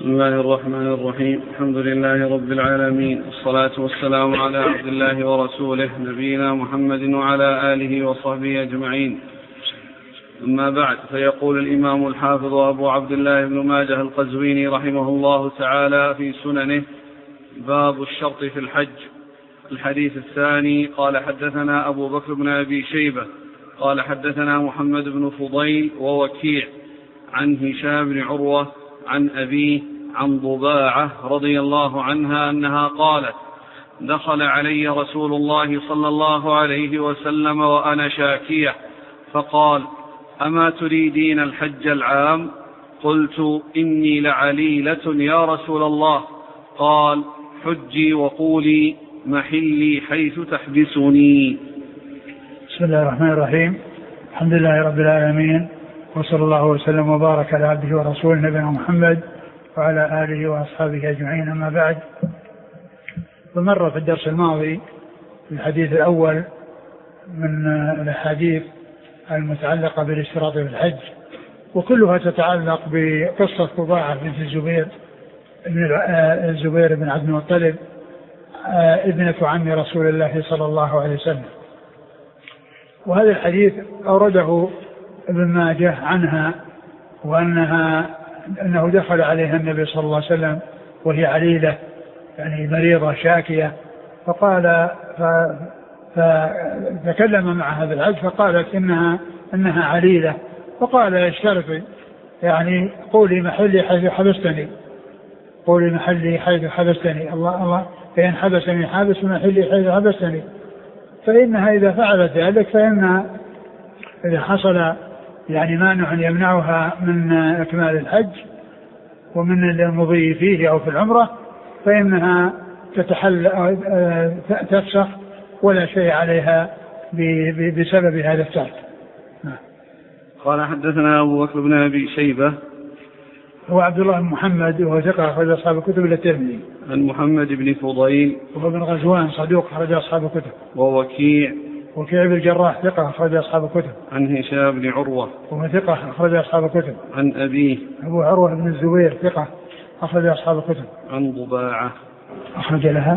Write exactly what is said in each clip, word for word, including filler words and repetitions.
بسم الله الرحمن الرحيم. الحمد لله رب العالمين، والصلاة والسلام على عبد الله ورسوله نبينا محمد وعلى آله وصحبه أجمعين. أما بعد، فيقول الإمام الحافظ أبو عبد الله بن ماجه القزويني رحمه الله تعالى في سننه: باب الشرط في الحج. الحديث الثاني: قال حدثنا أبو بكر بن أبي شيبة قال حدثنا محمد بن فضيل ووكيع عن هشام بن عروة عن أبيه عن ضباعة رضي الله عنها أنها قالت: دخل علي رسول الله صلى الله عليه وسلم وأنا شاكية فقال: أما تريدين الحج العام؟ قلت: إني لعليلة يا رسول الله. قال: حجي وقولي محلي حيث تحبسني. بسم الله الرحمن الرحيم. الحمد لله رب العالمين، وصلى الله وسلم وبارك على عبده ورسوله نبينا محمد وعلى آله وأصحابه أجمعين. أما بعد، فمر في الدرس الماضي في الحديث الأول من الأحاديث المتعلقة بالاشتراط في الحج، وكلها تتعلق بقصة ضباعة بنت الزبير ابن الزبير بن عبد المطلب ابنة عم رسول الله صلى الله عليه وسلم. وهذا الحديث أورده ابن ماجه عنها، وأنها أنه دخل عليها النبي صلى الله عليه وسلم وهي عليلة، يعني مريضة شاكية، فقال فتكلم معها بالعج فقالت إنها إنها عليلة، فقال: اشترطي، يعني قولي محلي حيث حبستني، قولي محلي حيث حبستني، الله الله فإن حبسني حابس محلي حيث حبستني. فإنها إذا فعلت ذلك، فإن إذا حصل يعني مانع يمنعها من إكمال الحج ومن المضي فيه أو في العمرة، فإنها تتحل تفسخ ولا شيء عليها بسبب هذا الترك. قال حدثنا أبو بكر بن أبي شيبة هو عبد الله بن محمد، وهو ثقة أخرج أصحاب الكتب إلا الترمذي. عن محمد بن فضيل وهو بن غزوان صدوق أخرج أصحاب الكتب. ووكيع وكيع بن الجراح ثقة أخرج أصحاب الكتب. عن هشام بن عروة وهو ثقة أخرج أصحاب الكتب. عن أبيه أبو عروة بن الزبير ثقة أخرج أصحاب الكتب. عن ضباعة أخرج لها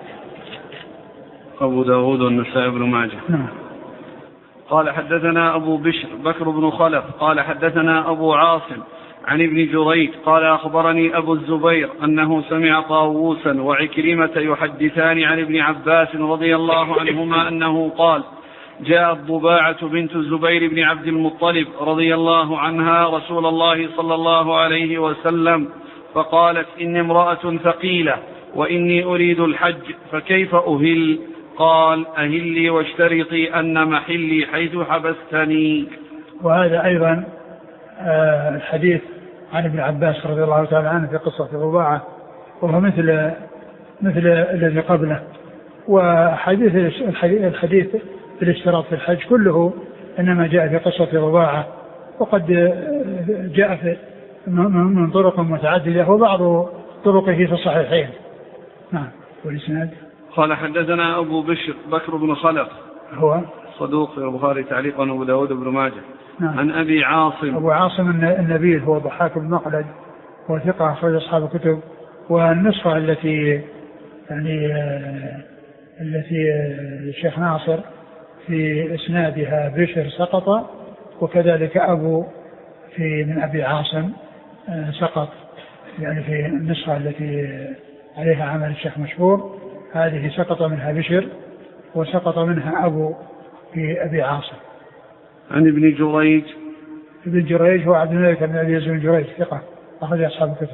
أبو داود والنسائي بن ماجه. نعم. قال حدثنا أبو بشر بكر بن خلف قال حدثنا أبو عاصم عن ابن جريج قال أخبرني أبو الزبير أنه سمع طاووسا وعكرمة يحدثان عن ابن عباس رضي الله عنهما أنه قال: جاءت ضباعة بنت الزبير بن عبد المطلب رضي الله عنها رسول الله صلى الله عليه وسلم فقالت: إني امرأة ثقيلة وإني أريد الحج فكيف أهل؟ قال: أهلي واشترطي أن محلي حيث حبستني. وهذا أيضا آه الحديث عن ابن عباس رضي الله تعالى عنه في قصة ضباعة، وهو مثل مثل الذي قبله. وحديث الحديث في الاشتراط في الحج كله إنما جاء في قصة ضباعة، وقد جاء في من طرق متعددة، وبعض طرقه في الصحيحين. نعم. والإسناد: قال حدثنا أبو بشر بكر بن خلف هو صدوق في البخاري تعليقا وأبو داود بن ماجه. نعم. عن أبي عاصم أبو عاصم النبيل هو ضحاك بن مخلد، وثقة أخرج أصحاب الكتب. والنسخة التي يعني آه التي آه الشيخ ناصر في إسنادها بشر سقط، وكذلك أبو في من أبي عاصم آه سقط، يعني في النسخة التي عليها عمل الشيخ مشهور هذه سقط منها بشر، وسقط منها أبو في أبي عاصم. عن ابن جريج ابن جريج هو عبد الملك بن أبي بن جريج ثقة أخرج أصحاب الكتب.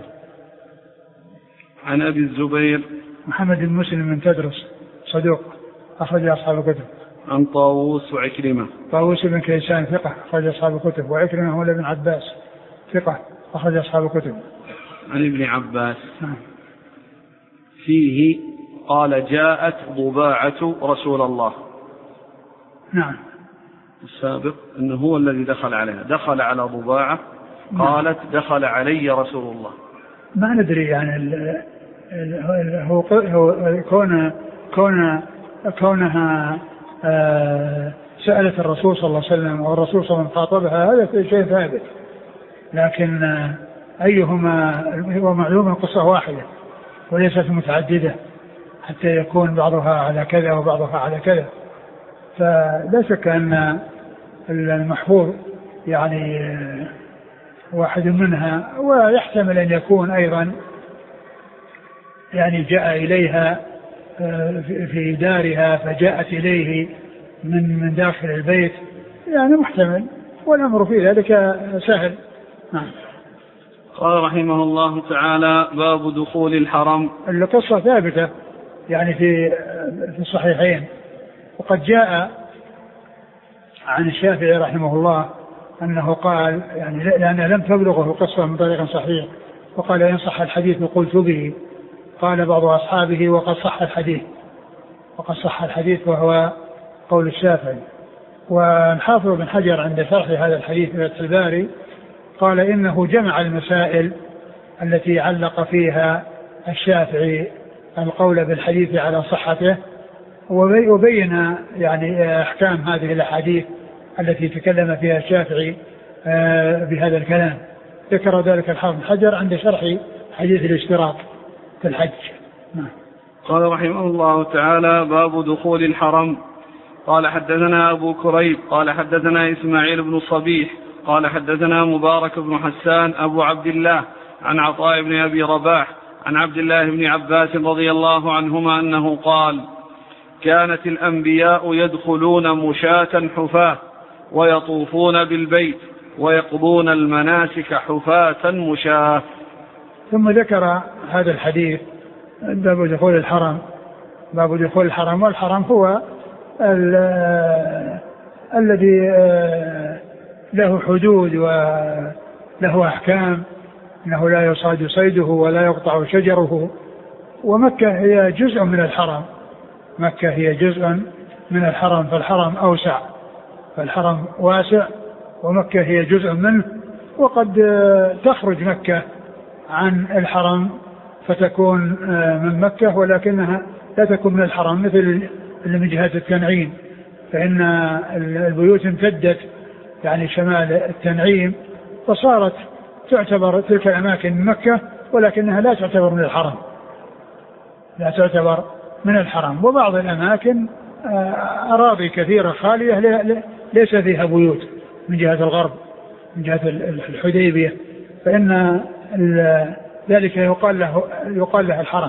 عن أبي الزبير محمد بن مسلم من تدرس صدوق أخرج أصحاب الكتب. عن طاووس وعكرمة طاووس بن كيسان ثقة أخرج أصحاب الكتب. وعكرمة هو ابن عباس ثقة أخرج أصحاب الكتب. عن ابن عباس نعم. فيه قال: جاءت ضباعة رسول الله. نعم. السابق أنه هو الذي دخل عليها، دخل على ضباعة. قالت: دخل علي رسول الله. ما ندري يعني ال ال هو كون كون كونها آه سألت الرسول صلى الله عليه وسلم والرسول صلى الله عليه وسلم خاطبها، هذا شيء ثابت، لكن أيهما هو معلوم القصة واحدة وليست متعددة حتى يكون بعضها على كذا وبعضها على كذا. فلا شك أن المحفوظ يعني واحد منها، ويحتمل أن يكون أيضا يعني جاء إليها في دارها فجاءت إليه من من داخل البيت، يعني محتمل، والأمر في ذلك سهل. نعم. قال رحمه الله تعالى: باب دخول الحرم. القصة ثابتة يعني في في الصحيحين، وقد جاء عن الشافعي رحمه الله أنه قال يعني لأن لم تبلغه القصة من طريق صحيح، وقال إن صح الحديث قلت به. قال بعض أصحابه وقد صح الحديث، وقد صح الحديث وهو قول الشافعي. والحافظ بن حجر عند شرح هذا الحديث في فتح الباري قال إنه جمع المسائل التي علق فيها الشافعي القول بالحديث على صحته، وبين يعني أحكام هذه الأحاديث التي تكلم فيها الشافعي بهذا الكلام. ذكر ذلك الحافظ بن حجر عند شرح حديث الاشتراك في الحج. قال رحمه الله تعالى: باب دخول الحرم. قال حدثنا أبو كريب قال حدثنا إسماعيل بن الصبيح قال حدثنا مبارك بن حسان أبو عبد الله عن عطاء بن أبي رباح عن عبد الله بن عباس رضي الله عنهما أنه قال: كانت الأنبياء يدخلون مشاة حفاة ويطوفون بالبيت ويقضون المناسك حفاة مشاة. ثم ذكر هذا الحديث باب دخول الحرم. باب دخول الحرم، والحرم هو الذي له حدود وله أحكام، أنه لا يصاد صيده ولا يقطع شجره. ومكة هي جزء من الحرم، مكة هي جزء من الحرم، فالحرم أوسع، فالحرم واسع ومكة هي جزء منه. وقد تخرج مكة عن الحرم فتكون من مكة، ولكنها لا تكون من الحرم، مثل من جهة التنعيم، فإن البيوت امتدت يعني شمال التنعيم فصارت تعتبر تلك الأماكن من مكة، ولكنها لا تعتبر من الحرم، لا تعتبر من الحرم. وبعض الأماكن أراضي كثيرة خالية ليس فيها بيوت من جهة الغرب، من جهة الحديبية، فإن ذلك يقال له يقال له الحرم.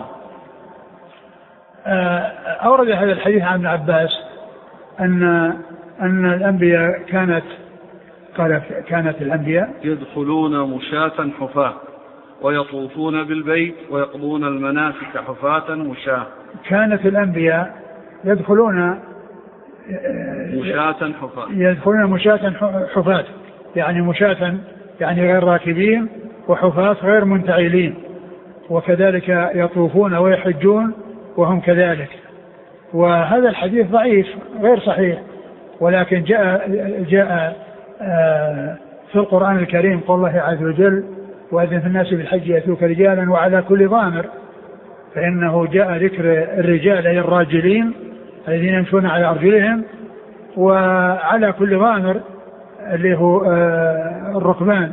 أورد هذا الحديث عن ابن عباس أن أن الأنبياء كانت قال كانت الأنبياء يدخلون مشاة حفاة ويطوفون بالبيت ويقضون المناسك حفاة مشاة. كانت الأنبياء يدخلون مشاة حفاة يدخلون مشاة حفاة يعني مشاة يعني غير راكبين، وحفاة غير منتعلين، وكذلك يطوفون ويحجون وهم كذلك. وهذا الحديث ضعيف غير صحيح، ولكن جاء جاء في القرآن الكريم قول الله عز وجل: وأذن في الناس بالحج يأتوك رجالا وعلى كل ضامر، فإنه جاء ذكر الرجال أي الراجلين الذين يمشون على أرجلهم، وعلى كل ضامر اللي هو الركبان.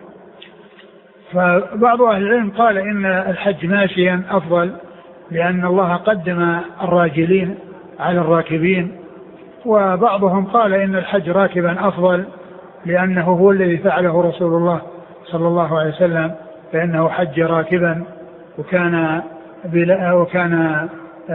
فبعض أهل العلم قال إن الحج ماشيا أفضل، لأن الله قدم الراجلين على الراكبين. وبعضهم قال إن الحج راكبا أفضل، لأنه هو الذي فعله رسول الله صلى الله عليه وسلم، فإنه حج راكبا، وكان وكان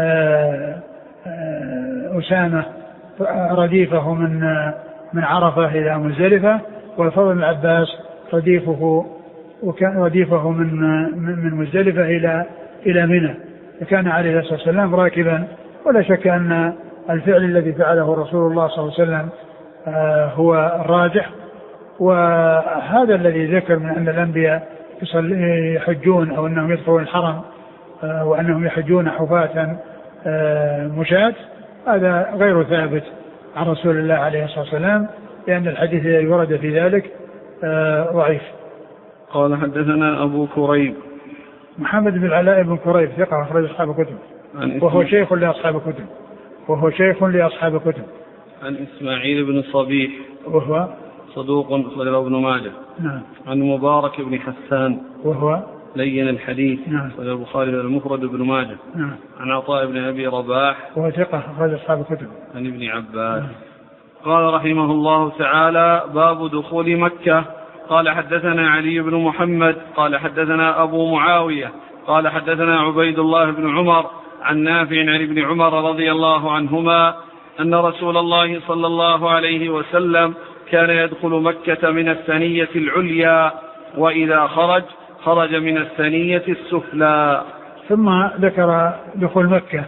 أسامة رديفه من من عرفة إلى مزدلفة، والفضل بن عباس رديفه وكان رديفه من من مزدلفة إلى إلى منى، فكان عليه الصلاة والسلام راكبا. ولا شك أن الفعل الذي فعله رسول الله صلى الله عليه وسلم هو الراجح. وهذا الذي ذكر من أن الأنبياء يحجون أو أنهم يدخلون الحرم وأنهم يحجون حفاة مشاة، هذا غير ثابت عن رسول الله عليه الصلاة والسلام، لأن الحديث الذي ورد في ذلك ضعيف. قال حدثنا أبو كريب محمد بن العلاء بن كريب ثقة أخرج أصحاب الكتب، وهو شيخ لأصحاب الكتب وهو شيخ لأصحاب الكتب. عن إسماعيل بن الصبيح وهو صدوق أخرجه ابن ماجه. نعم. عن مبارك بن حسان وهو لين الحديث. نعم. وذا البخاري المفرد بن ماجه. نعم. عن عطاء بن أبي رباح وهو ثقة أخرج أصحاب الكتب. عن ابن عباس. نعم. قال رحمه الله تعالى: باب دخول مكة. قال حدثنا علي بن محمد قال حدثنا أبو معاوية قال حدثنا عبيد الله بن عمر عن نافع عن ابن عمر رضي الله عنهما أن رسول الله صلى الله عليه وسلم كان يدخل مكة من الثنية العليا، وإذا خرج خرج من الثنية السفلى. ثم ذكر دخول مكة،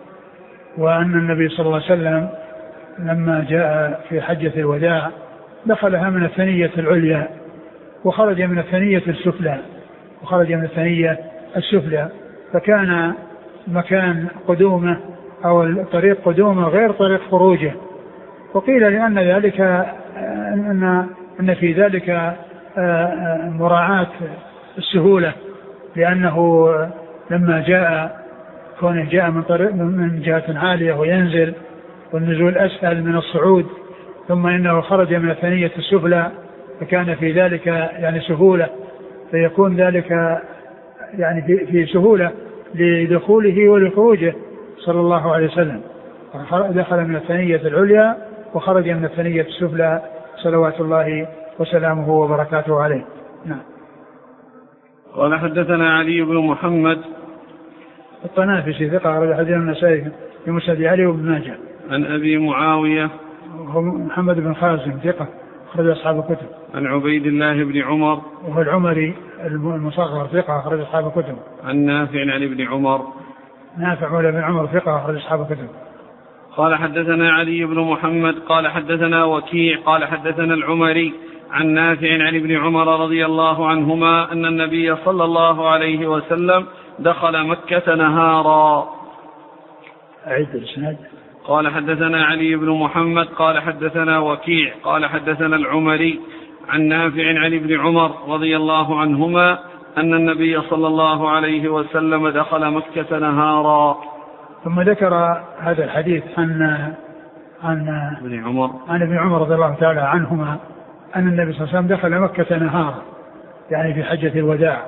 وأن النبي صلى الله عليه وسلم لما جاء في حجة الوداع دخلها من الثنية العليا وخرج من الثنية السفلى وخرج من الثنية السفلى فكان مكان قدومه أو طريق قدومه غير طريق خروجه. وقيل لأن ذلك أن أن في ذلك مراعاة السهولة، لأنه لما جاء كونه جاء من طريق من جهة عالية وينزل والنزول أسهل من الصعود، ثم إنه خرج من الثنية السفلى فكان في ذلك يعني سهولة، فيكون ذلك يعني في, في سهولة لدخوله ولخروجه صلى الله عليه وسلم. دخل من الثنية العليا وخرج من الثنية السفلى صلوات الله وسلامه وبركاته عليه. نعم. قال حدثنا علي بن محمد الطنافسي ثقة أخرج حديث النسائي في مسند علي وابن ماجه. عن أبي معاوية وهو محمد بن خازم ثقة أخرج أصحاب الكتب. عن عبيد الله بن عمر وهو العمري المصغر ثقة أخرج أصحاب الكتب. عن نافع عن ابن عمر نافع مولى بن عمر ثقة أخرج أصحاب الكتب. قال حدثنا علي بن محمد قال حدثنا وكيع قال حدثنا العمري عن نافع عن ابن عمر رضي الله عنهما أن النبي صلى الله عليه وسلم دخل مكة نهارا. أعيد الإسناد. قال حدثنا علي بن محمد قال حدثنا وكيع قال حدثنا العمري عن نافع عن ابن عمر رضي الله عنهما أن النبي صلى الله عليه وسلم دخل مكة نهارا. ثم ذكر هذا الحديث عن عن ابن عمر عن ابن عمر رضي الله تعالى عنهما أن النبي صلى الله عليه وسلم دخل مكة نهارا، يعني في حجة الوداع.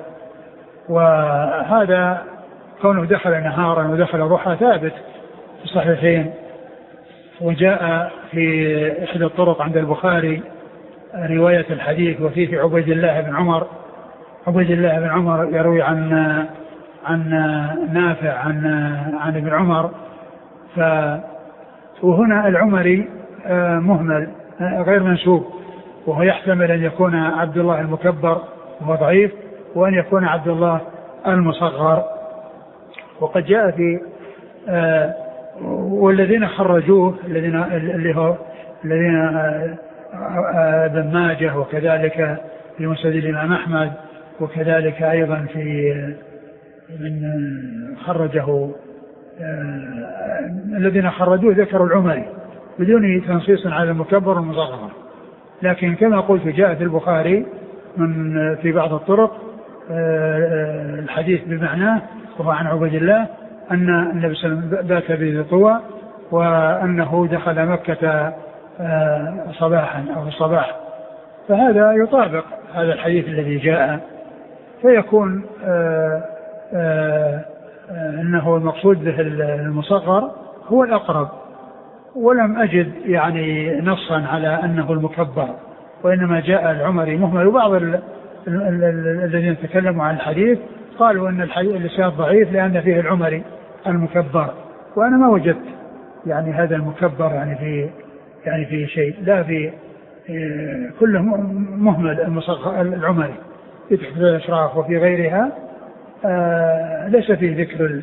وهذا كونه دخل نهارا ودخل ضحى ثابت في الصحيحين، وجاء في إحدى الطرق عند البخاري رواية الحديث وفيه في عبيد الله بن عمر. عبيد الله بن عمر يروي عن عن نافع عن عن ابن عمر. ف وهنا العمري مهمل غير منسوب، وهو يحتمل أن يكون عبد الله المكبر وهو ضعيف، وأن يكون عبد الله المصغر. وقد جاء في آه والذين خرجوه الذين اللي هو الذين ابن ماجه، وكذلك في مسند الإمام أحمد، وكذلك أيضا في من خرجه آه الذين خرجوه ذكروا العمري بدون تنصيص على المكبر والمصغر. لكن كما قلت جاء في البخاري من في بعض الطرق آه الحديث بمعناه، وهو عن عبيد الله أن النبي صلى الله عليه وسلم بات بذي طوى، وأنه دخل مكة آه صباحا أو الصباح. فهذا يطابق هذا الحديث الذي جاء، فيكون آه آه آه أنه المقصود به المصغر هو الأقرب. ولم أجد يعني نصا على أنه المكبر، وإنما جاء العمري مهمل. وبعض الذين تكلموا عن الحديث قالوا أن الإسناد ضعيف لأن فيه العمري المكبر، وأنا ما وجدت يعني هذا المكبر يعني في يعني في شيء، لا في كله مهمل المصغر العمري في تحفظ الأشراف وفي غيرها. آه ليس فيه ذكر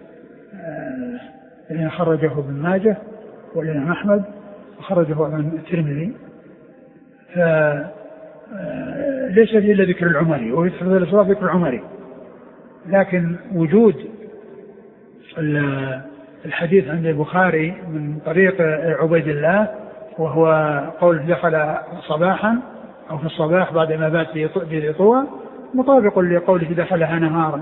الذين خرجه ابن ماجه والإمام أحمد وخرجه عن الترمذي، فليس فيه إلا ذكر العمري وفي تحفظ الأشراف ذكر العمري. لكن وجود الحديث عند البخاري من طريق عبيد الله، وهو قول دخل صباحا أو في الصباح بعد ما بات في طوى، مطابق لقوله دخلها نهارا.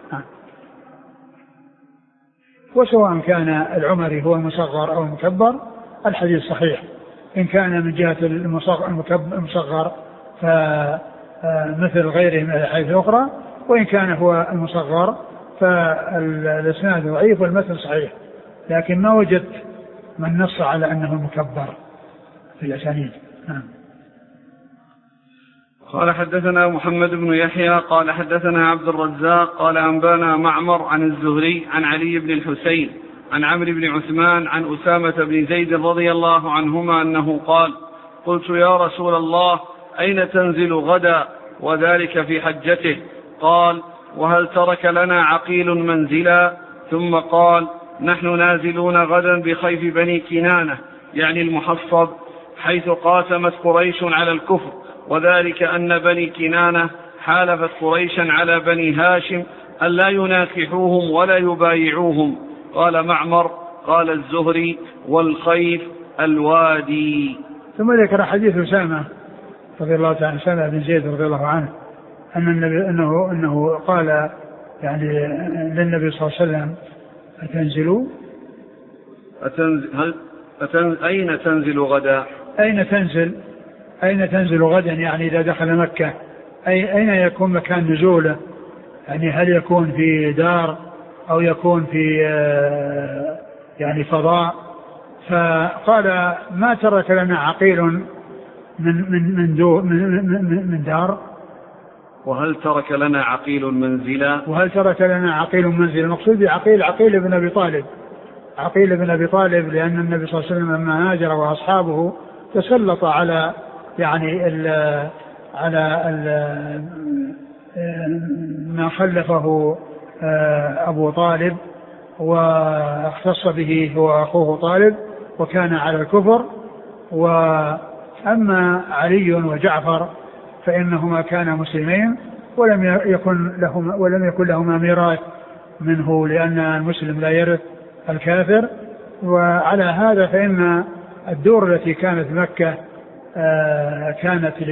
وسواء كان العمري هو المصغر أو المكبر الحديث صحيح. إن كان من جهة المصغر فمثل غيره من الأحاديث الأخرى، وإن كان هو المصغر فالإسناد ضعيف والمتن صحيح، لكن ما وجدت من نص على أنه مكبر في الأسانيد. نعم. قال حدثنا محمد بن يحيى قال حدثنا عبد الرزاق قال أنبانا معمر عن الزهري عن علي بن الحسين عن عمرو بن عثمان عن أسامة بن زيد رضي الله عنهما أنه قال قلت يا رسول الله أين تنزل غدا وذلك في حجته؟ قال وهل ترك لنا عقيل منزلا؟ ثم قال نحن نازلون غدا بخيف بني كنانة يعني المحصب حيث قاسمت قريش على الكفر، وذلك أن بني كنانة حالفت قريشا على بني هاشم ألا يناكحوهم ولا يبايعوهم. قال معمر قال الزهري والخيف الوادي. ثم ذكر حديث أسامة رضي الله تعالى أسامة بن زيد رضي الله عنه أن النبي أنه أنه قال يعني للنبي صلى الله عليه وسلم أتنزلوا أتنزل هل أتنزل أين تنزل غدا؟ أين تنزل أين تنزل غدا يعني إذا دخل مكة أي أين يكون مكان نزوله؟ يعني هل يكون في دار أو يكون في يعني فضاء؟ فقال ما ترك لنا عقيل من من من, دو من, من, من دار. وهل ترك لنا عقيل منزلا؟ وهل ترك لنا عقيل منزلا؟ المقصود بعقيل عقيل بن أبي طالب، عقيل بن أبي طالب، لأن النبي صلى الله عليه وسلم لما هاجر وأصحابه تسلط على يعني ال على ال ما خلفه أبو طالب واختص به هو أخوه طالب وكان على الكفر. وأما علي وجعفر فإنهما كانا مسلمين ولم يكن لهما ولم يكن لهما ميراث منه، لأن المسلم لا يرث الكافر. وعلى هذا فإن الدور التي كانت مكة كانت ل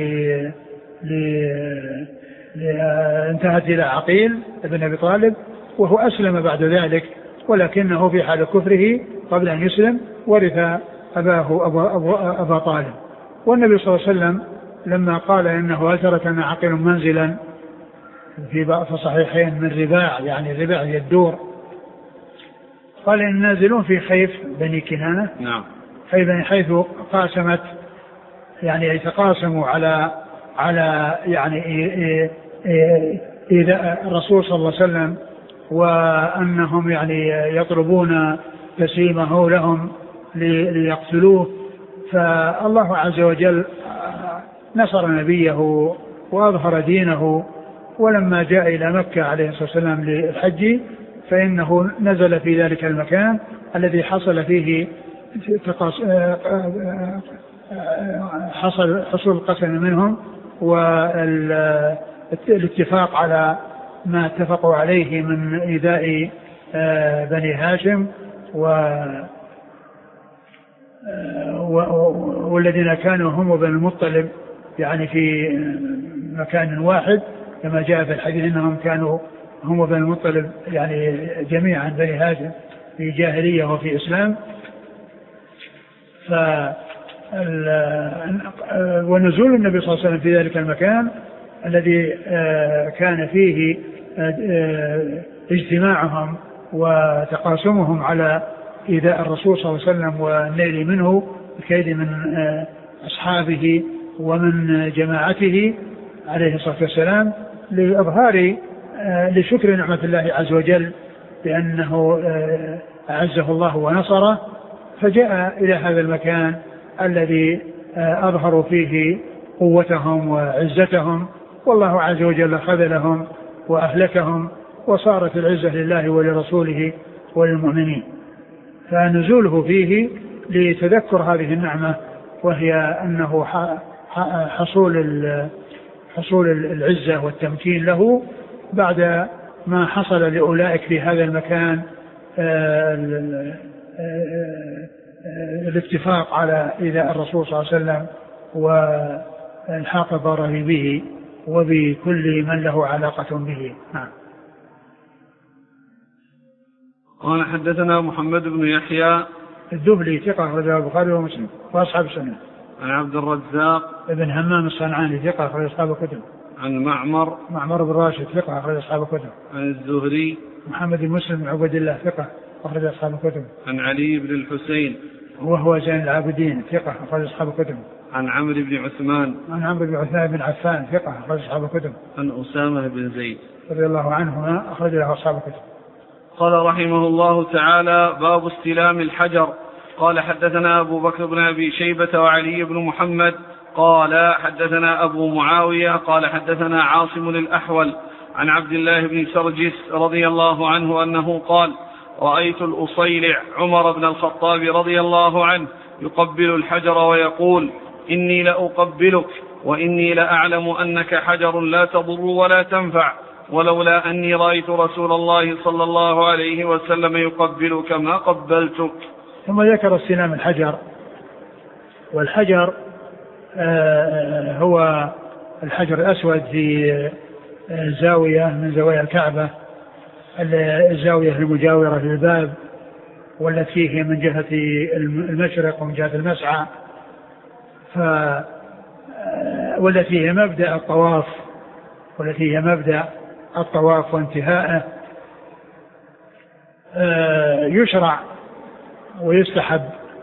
انتهت إلى عقيل ابن أبي طالب، وهو أسلم بعد ذلك ولكنه في حال كفره قبل أن يسلم ورث أباه أبا, أبا, أبا طالب. والنبي صلى الله عليه وسلم لما قال إنه هل ترك لنا عقيل منزلا في بعض الصحيحين من رباع، يعني الرباع هي الدور، قال إن نازلون في خيف بني كنانة. نعم. حيث قاسمت يعني يتقاسموا على على يعني إذا الرسول صلى الله عليه وسلم وأنهم يعني يطلبون تسليمه لهم ليقتلوه. فالله عز وجل نصر نبيه وأظهر دينه، ولما جاء إلى مكة عليه الصلاة والسلام للحج فإنه نزل في ذلك المكان الذي حصل فيه حصل حصول القسم منهم والاتفاق على ما اتفقوا عليه من إيذاء بني هاشم والذين كانوا هم وبني المطلب يعني في مكان واحد، كما جاء في الحديث انهم كانوا هم وبني المطلب يعني جميعا بني هاشم في جاهلية وفي إسلام. ف ونزول النبي صلى الله عليه وسلم في ذلك المكان الذي كان فيه اجتماعهم وتقاسمهم على إيذاء الرسول صلى الله عليه وسلم والنيل منه الكيد من أصحابه ومن جماعته عليه الصلاة والسلام، لإظهار لشكر نعمة الله عز وجل بأنه أعزه الله ونصره، فجاء إلى هذا المكان الذي أظهروا فيه قوتهم وعزتهم، والله عز وجل خذلهم وأهلكهم، وصارت العزة لله ولرسوله وللمؤمنين. فنزوله فيه لتذكر هذه النعمة، وهي أنه حصول حصول العزة والتمكين له بعد ما حصل لأولئك في هذا المكان الاتفاق على إيذاء الرسول صلى الله عليه وسلم والحاق ضرره به وبكل من له علاقة به. نعم. قال حدثنا محمد بن يحيى الدبلي ثقة أخرجه البخاري ومسلم وأصحاب السنة. عن عبد الرزاق ابن همام الصنعاني ثقة أخرج أصحاب الكتب. عن معمر معمر بن راشد ثقة أخرج أصحاب الكتب. عن الزهري محمد بن مسلم بن عبد الله ثقة أخرج أصحاب الكتب. عن علي بن الحسين وهو زين العابدين ثقة أخرج أصحاب الكتب. عن عمرو بن عثمان عن عمرو بن عثمان بن عفان ثقة أخرج أصحاب الكتب. عن أسامة بن زيد رضي الله عنهما أخرج له أصحاب الكتب. قال رحمه الله تعالى: باب استلام الحجر. قال حدثنا أبو بكر بن أبي شيبة وعلي بن محمد قال حدثنا أبو معاوية قال حدثنا عاصم الأحول عن عبد الله بن سرجس رضي الله عنه أنه قال: رأيت الأصيلع عمر بن الخطاب رضي الله عنه يقبل الحجر ويقول: إني لأقبلك وإني لأعلم أنك حجر لا تضر ولا تنفع، ولولا أني رأيت رسول الله صلى الله عليه وسلم يقبلك ما قبلتك. ثم ذكر استلام الحجر. والحجر هو الحجر الأسود في زاوية من زوايا الكعبة، الزاوية المجاورة للباب، والتي هي من جهة المشرق ومن جهة المسعى، ف والتي هي مبدأ الطواف والتي هي مبدأ الطواف وانتهاءه. يشرع ويستحب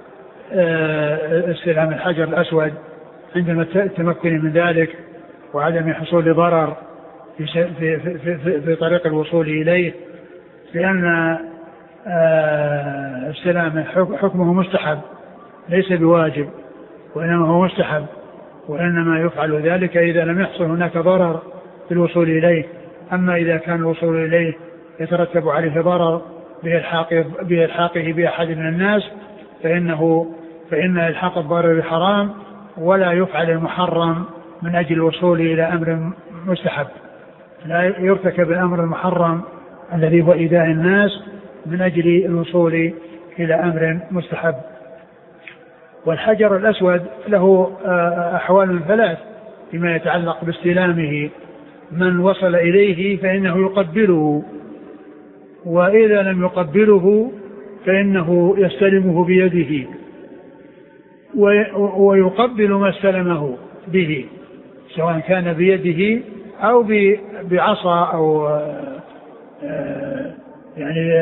استلام الحجر الأسود عندما التمكن من ذلك وعدم حصول ضرر في, في, في, في, في طريق الوصول إليه، لأن استلام حكمه مستحب ليس بواجب، وإنما هو مستحب، وإنما يفعل ذلك إذا لم يحصل هناك ضرر في الوصول إليه. أما إذا كان الوصول إليه يترتب عليه ضرر بإلحاقه بأحد من الناس فإنه فإن إلحاق الضرر حرام، ولا يفعل المحرم من أجل الوصول إلى أمر مستحب. لا يرتكب الأمر المحرم الذي هو إيذاء الناس من أجل الوصول إلى أمر مستحب. والحجر الأسود له أحوال ثلاث فيما يتعلق باستلامه: من وصل إليه فإنه يقبله، وإذا لم يقبله فإنه يستلمه بيده ويقبل ما استلمه به، سواء كان بيده أو بعصا أو يعني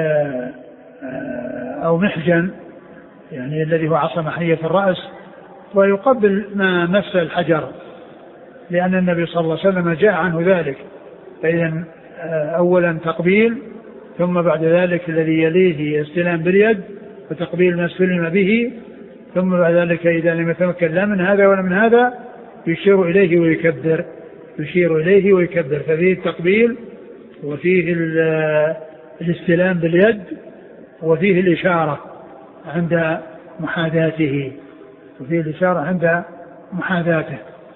أو محجن، يعني الذي هو عصا محية في الرأس، ويقبل ما مس الحجر، لأن النبي صلى الله عليه وسلم جاء عنه ذلك. فإذا أولا تقبيل، ثم بعد ذلك الذي يليه استلام باليد وتقبيل ما استلم به، ثم بعد ذلك إذا لم يتمكن لا من هذا ولا من هذا يشير إليه ويكبر يشير إليه ويكبر ففيه التقبيل وفيه الاستلام باليد وفيه الإشارة عند محاذاته وفيه الإشارة عند محاذاته.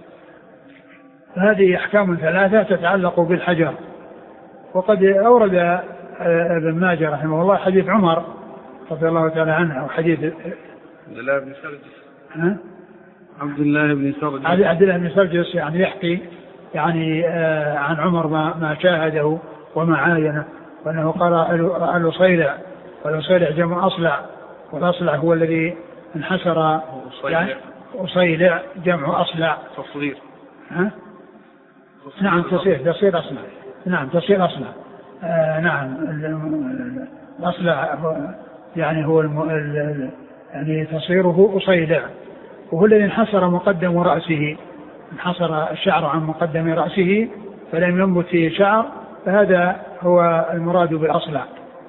هذه أحكام ثلاثة تتعلق بالحجر. وقد أورد ابن ماجه رحمه الله حديث عمر رضي الله تعالى عنه، أو حديث عبد الله بن سرجس عبد الله بن سرجس عبد الله بن سرجس يعني يحكي يعني آه عن عمر ما, ما شاهده وما عاينه، وأنه قال الأصيلع، والأصيلع جمع أصلع، والأصلع هو الذي انحسر، يعني أصيلع جمع أصلع تصغير. ها؟ نعم تصير تصير أصلع، نعم تصير أصلع. آه نعم الأصلع يعني هو الم... ال... يعني تصيره أصيلع، وهو الذي انحسر مقدم رأسه، انحسر الشعر عن مقدم رأسه فلم ينبت فيه شعر، فهذا هو المراد بالأصلع.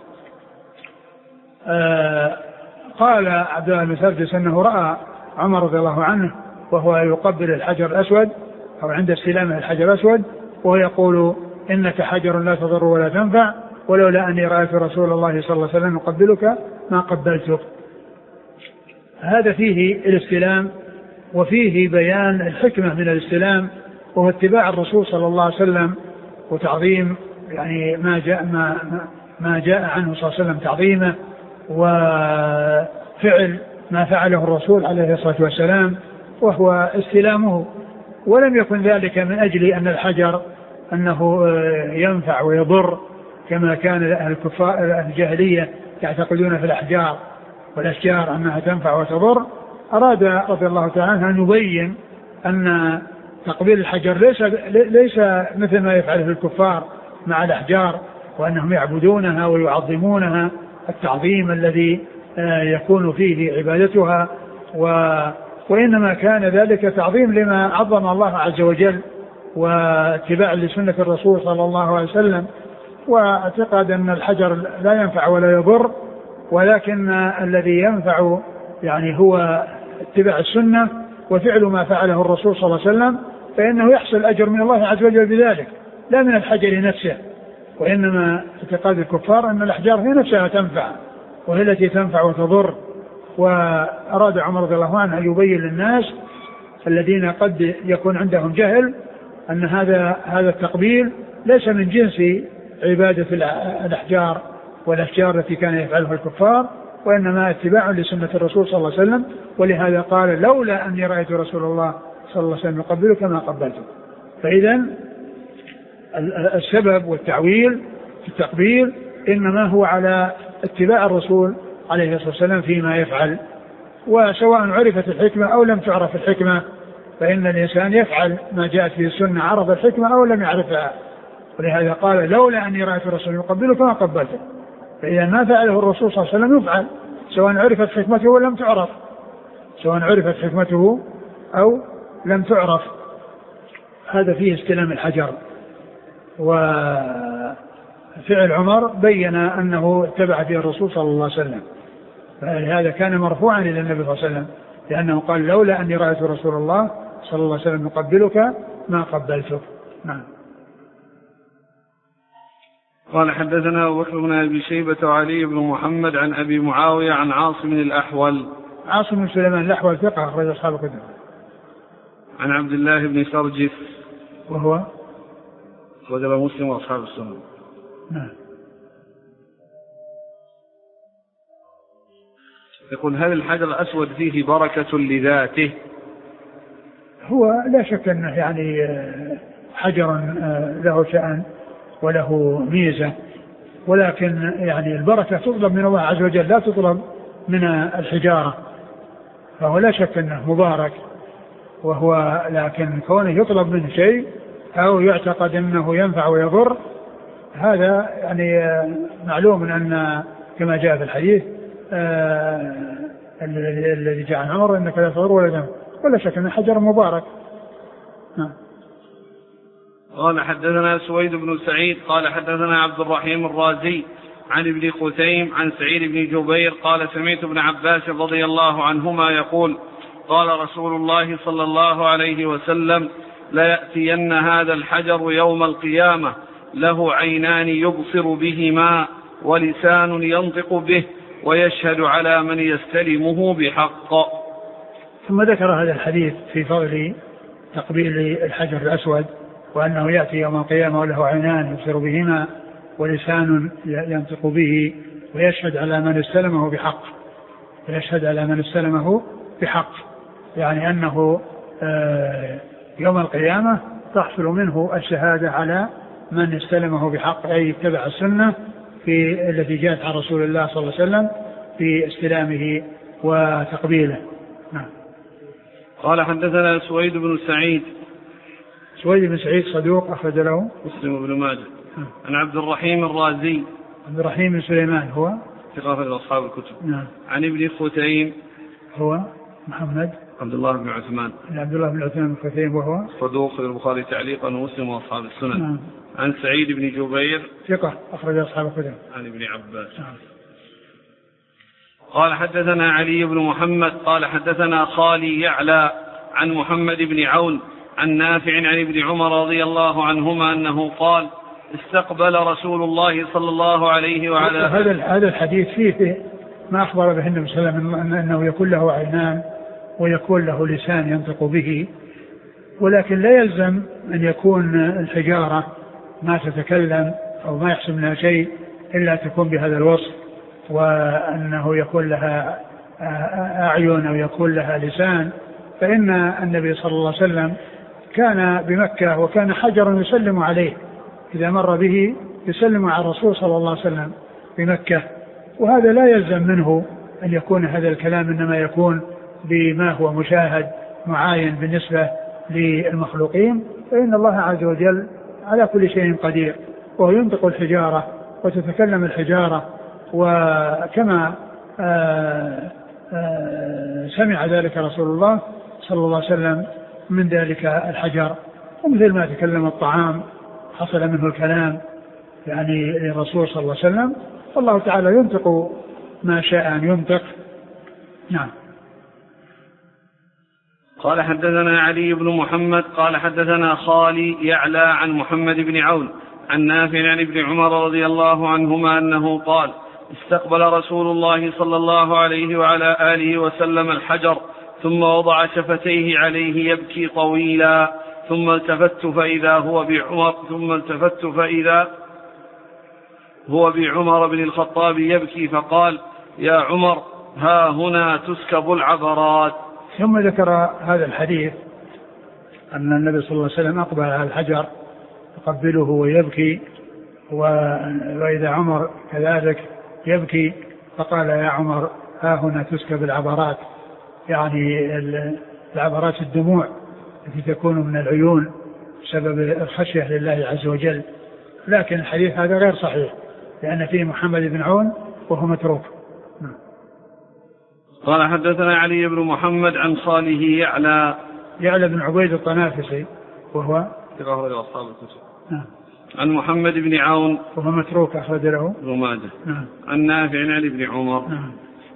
آه قال عبد الله بن سرجس أنه رأى عمر رضي الله عنه وهو يقبل الحجر الأسود أو عند استلامه الحجر الأسود وهو يقول: إنك حجر لا تضر ولا تنفع، ولولا أني رأيت رسول الله صلى الله عليه وسلم يقبلك ما قبلتك. هذا فيه الاستلام، وفيه بيان الحكمة من الاستلام، وهو اتباع الرسول صلى الله عليه وسلم وتعظيم يعني ما جاء ما ما جاء عنه صلى الله عليه وسلم تعظيمه، وفعل ما فعله الرسول عليه الصلاة والسلام وهو استلامه. ولم يكن ذلك من أجل أن الحجر أنه ينفع ويضر كما كان أهل الكفار الجاهلية يعتقدون في الأحجار والأشجار أنها تنفع وتضر. أراد رضي الله تعالى أن يبين أن تقبيل الحجر ليس ليس مثل ما يفعله الكفار مع الأحجار وأنهم يعبدونها ويعظمونها التعظيم الذي يكون فيه عبادتها، وإنما كان ذلك تعظيم لما عظم الله عز وجل واتباع لسنة الرسول صلى الله عليه وسلم، واعتقاد أن الحجر لا ينفع ولا يضر، ولكن الذي ينفع يعني هو اتباع السنة وفعل ما فعله الرسول صلى الله عليه وسلم، فإنه يحصل أجر من الله عز وجل بذلك لا من الحجر نفسه. وإنما اعتقاد الكفار أن الأحجار هي نفسها تنفع وهي التي تنفع وتضر. وأراد عمر رضي الله عنه أن يبين للناس الذين قد يكون عندهم جهل أن هذا هذا التقبيل ليس من جنس عبادة الأحجار والأشجار التي كان يفعلها الكفار، وإنما اتباع لسنة الرسول صلى الله عليه وسلم. ولهذا قال لولا أني رأيت رسول الله صلى الله عليه وسلم يقبلك ما قبلته. فإذا السبب والتعويل في التقبيل إنما هو على اتباع الرسول عليه الصلاة والسلام فيما يفعل، وسواء عرفت الحكمة أو لم تعرف الحكمة، فإن الإنسان يفعل ما جاءت به السنة عرف الحكمة أو لم يعرفها. ولهذا قال لولا أني رأيت الرسول يقبلك ما قبلته. فإذا ما فعله الرسول صلى الله عليه وسلم يفعل سواء عرفت حكمته أو لم تعرف، سواء عرفت حكمته أو لم تعرف. هذا فيه استلام الحجر. وفعل عمر بين أنه اتبع فيه الرسول صلى الله عليه وسلم، فهذا كان مرفوعا إلى النبي صلى الله عليه وسلم، لأنه قال لولا أني رأيت رسول الله صلى الله عليه وسلم يقبلك ما قبلتك. نعم. قال حدثنا أبو بكر بن أبي شيبة وعلي بن محمد عن أبي معاوية عن عاصم الأحول. عاصم بن سليمان الأحول ثقة أخرج أصحاب الكتب. عن عبد الله بن سرجس وهو أخرج مسلم وأصحاب السنن. نعم. يقول هل الحجر الأسود فيه بركة لذاته؟ هو لا شك أنه يعني حجر له شأن وله ميزة، ولكن يعني البركة تطلب من الله عز وجل لا تطلب من الحجارة، فهو لا شك أنه مبارك، وهو لكن كونه يطلب منه شيء أو يعتقد أنه ينفع ويضر هذا يعني معلوم أن كما جاء في الحديث آه الذي جاء عن عمر إنك لا تضر ولا تنفع، ولا شك أنه حجر مبارك. نعم. قال حدثنا سويد بن سعيد قال حدثنا عبد الرحيم الرازي عن ابن خثيم عن سعيد بن جبير قال سمعت ابن عباس رضي الله عنهما يقول قال رسول الله صلى الله عليه وسلم لا يأتين هذا الحجر يوم القيامة له عينان يبصر بهما ولسان ينطق به ويشهد على من يستلمه بحق. ثم ذكر هذا الحديث في فضل تقبيل الحجر الأسود، وأنه يأتي يوم القيامة وله عينان يبصر بهما ولسان ينطق به ويشهد على من استلمه بحق. ويشهد على من استلمه بحق يعني أنه يوم القيامة تحصل منه الشهادة على من استلمه بحق، أي اتبع السنة في التي جاءت عن رسول الله صلى الله عليه وسلم في استلامه وتقبيله. نعم. قال حدثنا سويد بن سعيد. سويد بن سعيد صدوق أخرج له مسلم بن ماجه. عن عبد الرحيم الرازي. عبد الرحيم بن سليمان هو ثقة أصحاب الكتب. نعم. عن ابن خثيم هو محمد عبد الله بن عثمان. عبد الله بن عثمان بن خثيم وهو صدوق البخاري تعليقا ومسلم وأصحاب السنن. نعم. عن سعيد بن جبير ثقة أخرج أصحاب الكتب. عن ابن عباس. نعم. قال حدثنا علي بن محمد قال حدثنا خالي يعلى عن محمد بن عون عن نافع عن ابن عمر رضي الله عنهما أنه قال استقبل رسول الله صلى الله عليه وعلى هذا هذا الحديث فيه ما أخبر به النبي صلى الله عليه وسلم أنه يكون له عينان ويكون له لسان ينطق به، ولكن لا يلزم أن يكون الحجارة ما تتكلم أو ما يحصل منها شيء إلا تكون بهذا الوصف، وأنه يكون لها أعين أو يكون لها لسان. فإن النبي صلى الله عليه وسلم كان بمكة وكان حجر يسلم عليه إذا مر به يسلم على الرسول صلى الله عليه وسلم بمكة، وهذا لا يلزم منه أن يكون هذا الكلام، إنما يكون بما هو مشاهد معاين بالنسبة للمخلوقين، فإن الله عز وجل على كل شيء قدير، وهو ينطق الحجارة وتتكلم الحجارة. وكما آآ آآ سمع ذلك رسول الله صلى الله عليه وسلم من ذلك الحجر، ومثل ما تكلم الطعام حصل منه الكلام يعني للرسول صلى الله عليه وسلم، والله تعالى ينطق ما شاء أن ينطق. نعم. قال حدثنا علي بن محمد قال حدثنا خالي يعلى عن محمد بن عون عن نافع عن ابن عمر رضي الله عنهما أنه قال استقبل رسول الله صلى الله عليه وعلى آله وسلم الحجر ثم وضع شفتيه عليه يبكي طويلا، ثم التفت فإذا هو بعمر ثم التفت فإذا هو بعمر بن الخطاب يبكي، فقال يا عمر ها هنا تسكب العبرات. ثم ذكر هذا الحديث أن النبي صلى الله عليه وسلم أقبل على الحجر يقبله ويبكي، وإذا عمر كذلك يبكي، فقال يا عمر ها هنا تسكب العبرات، يعني العبرات الدموع التي تكون من العيون بسبب الخشية لله عز وجل. لكن الحديث هذا غير صحيح لأن فيه محمد بن عون وهو متروك. قال حدثنا علي بن محمد عن خاله يعلى يعلى بن عبيد الطنافسي وهو أخرج أصحاب الكتب عن محمد بن عون وهو متروك أخرج له ابن ماجه عن نافع عن ابن عمر. نعم.